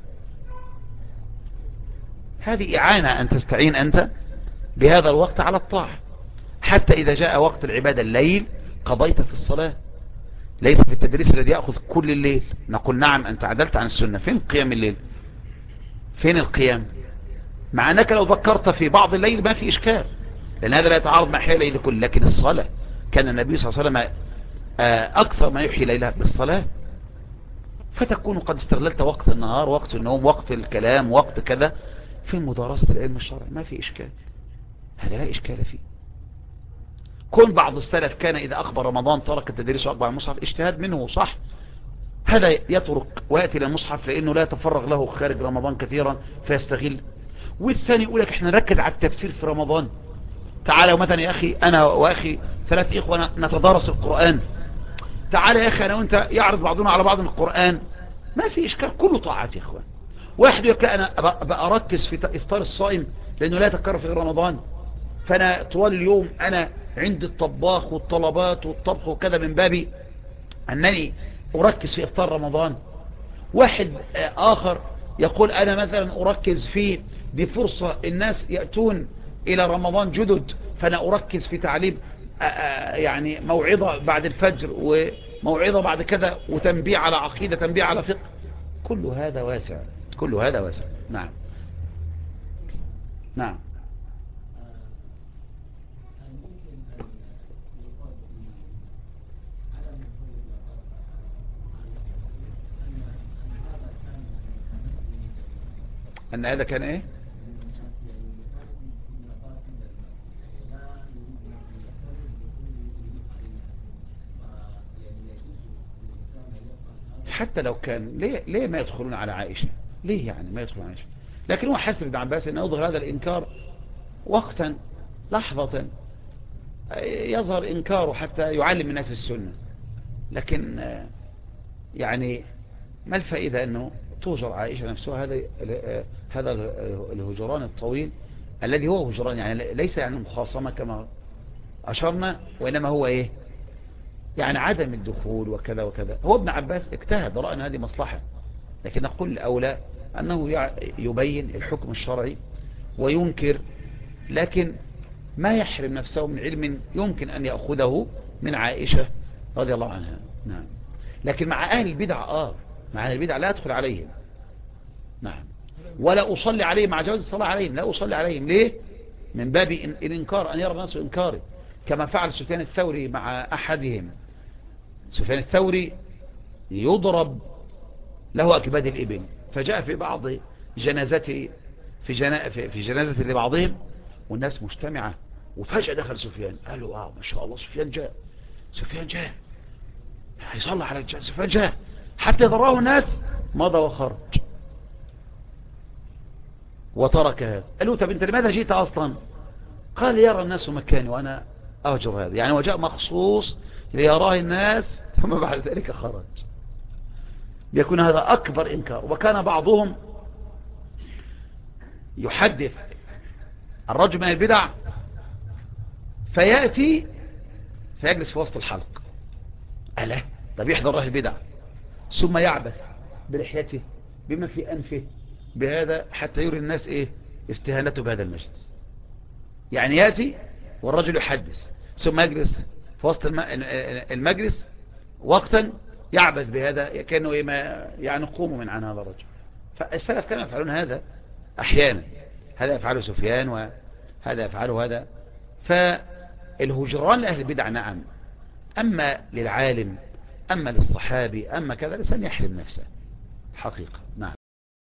هذه إعانة أن تستعين أنت بهذا الوقت على الطاعة، حتى إذا جاء وقت العبادة الليل قضيت في الصلاة، ليس في التدريس الذي يأخذ كل الليل. نقول نعم أنت عدلت عن السنة، فين قيام الليل؟ فين القيام؟ مع أنك لو ذكرت في بعض الليل ما في إشكال، لأن هذا لا يتعارض مع حياة الليل كله. لكن الصلاة كان النبي صلى الله عليه وسلم أكثر ما يحيي ليلة بالصلاة، فتكون قد استغللت وقت النهار، وقت النوم، وقت الكلام، وقت كذا في مدارسة العلم الشرعي، ما في إشكال، هذا لا إشكال فيه. كون بعض السلف كان إذا أخبر رمضان ترك التدريس وأقبع المصحف، اجتهاد منه صح، هذا يترك ويأتي للمصحف لأنه لا يتفرغ له خارج رمضان كثيرا فيستغل. والثاني يقول لك احنا نركز على التفسير في رمضان. تعالى مثلا يا أخي أنا وأخي 3 إخوة نتدارس القرآن، تعالى يا أخي أنا وأنت يعرض بعضنا على بعض القرآن، ما في إشكال، كله طاعات يا إخوان. واحد يقول لك أنا أركز في إفطار الصائم لأنه لا يتكرر في رمضان، فأنا طوال اليوم أنا عندي الطباخ والطلبات والطبخ وكذا من بابي أنني أركز في إفطار رمضان. واحد آخر يقول أنا مثلا أركز في بفرصة الناس يأتون إلى رمضان جدد فأنا أركز في تعليم يعني موعظة بعد الفجر وموعظة بعد كذا وتنبيه على عقيدة تنبيه على فقه. كل هذا واسع، كل هذا واسع. نعم نعم. أن هذا كان إيه؟ حتى لو كان ليه ما يدخلون على عائشة؟ ليه يعني ما يدخلون على عائشة؟ لكن هو حسب ابن عباس أن يظهر هذا الإنكار وقتا لحظة يظهر إنكاره حتى يعلم الناس السنة. لكن يعني ما الفائدة أنه توجر عائشة نفسها هذا الهجران الطويل الذي هو هجران، يعني ليس يعني مخاصمة كما أشرنا، وإنما هو إيه يعني عدم الدخول وكذا وكذا. هو ابن عباس اجتهد رأى أن هذه مصلحة، لكن نقول الأولى أنه يبين الحكم الشرعي وينكر، لكن ما يحرم نفسه من علم يمكن أن يأخذه من عائشة رضي الله عنها. نعم. لكن مع أهل البدع مع أهل البدع لا أدخل عليهم. نعم. ولا أصلي عليهم مع جواز الصلاة عليهم، لا أصلي عليهم. ليه؟ من باب الإنكار، أن يرى الناس إنكاري، كما فعل سفيان الثوري مع أحدهم. سفيان الثوري يضرب له أكباد الإبل، فجاء في بعض جنازته في جنازة لبعضهم والناس مجتمعة، وفجأة دخل سفيان، قالوا ما شاء الله سفيان جاء هيصلى على الجنازة، سفيان جاء، حتى ضراه الناس مضى وخرج وترك هذا. قالوا طب انت لماذا جئت أصلا؟ قال يرى الناس مكاني وأنا أهجر هذا، يعني وجاء مخصوص ليراه الناس ثم بعد ذلك خرج. يكون هذا أكبر إنكار. وكان بعضهم يحدث الرجل من البدع فيأتي فيجلس في وسط الحلق، ألا طب يحضر أهل البدع، ثم يعبث بلحيته بما في أنفه بهذا حتى يري الناس إيه استهانته بهذا المجلس. يعني يأتي والرجل يحدث ثم يجلس في وسط المجلس وقتا يعبث بهذا كأنه إيه ما يعني قوموا من عن هذا الرجل. فالسلف كانوا يفعلون هذا أحيانا، هذا يفعله سفيان وهذا يفعله هذا. فالهجران لأهل البدع نعم، أما للعالم أما للصحابي أما كذا لسان يحرم نفسه حقيقة. نعم.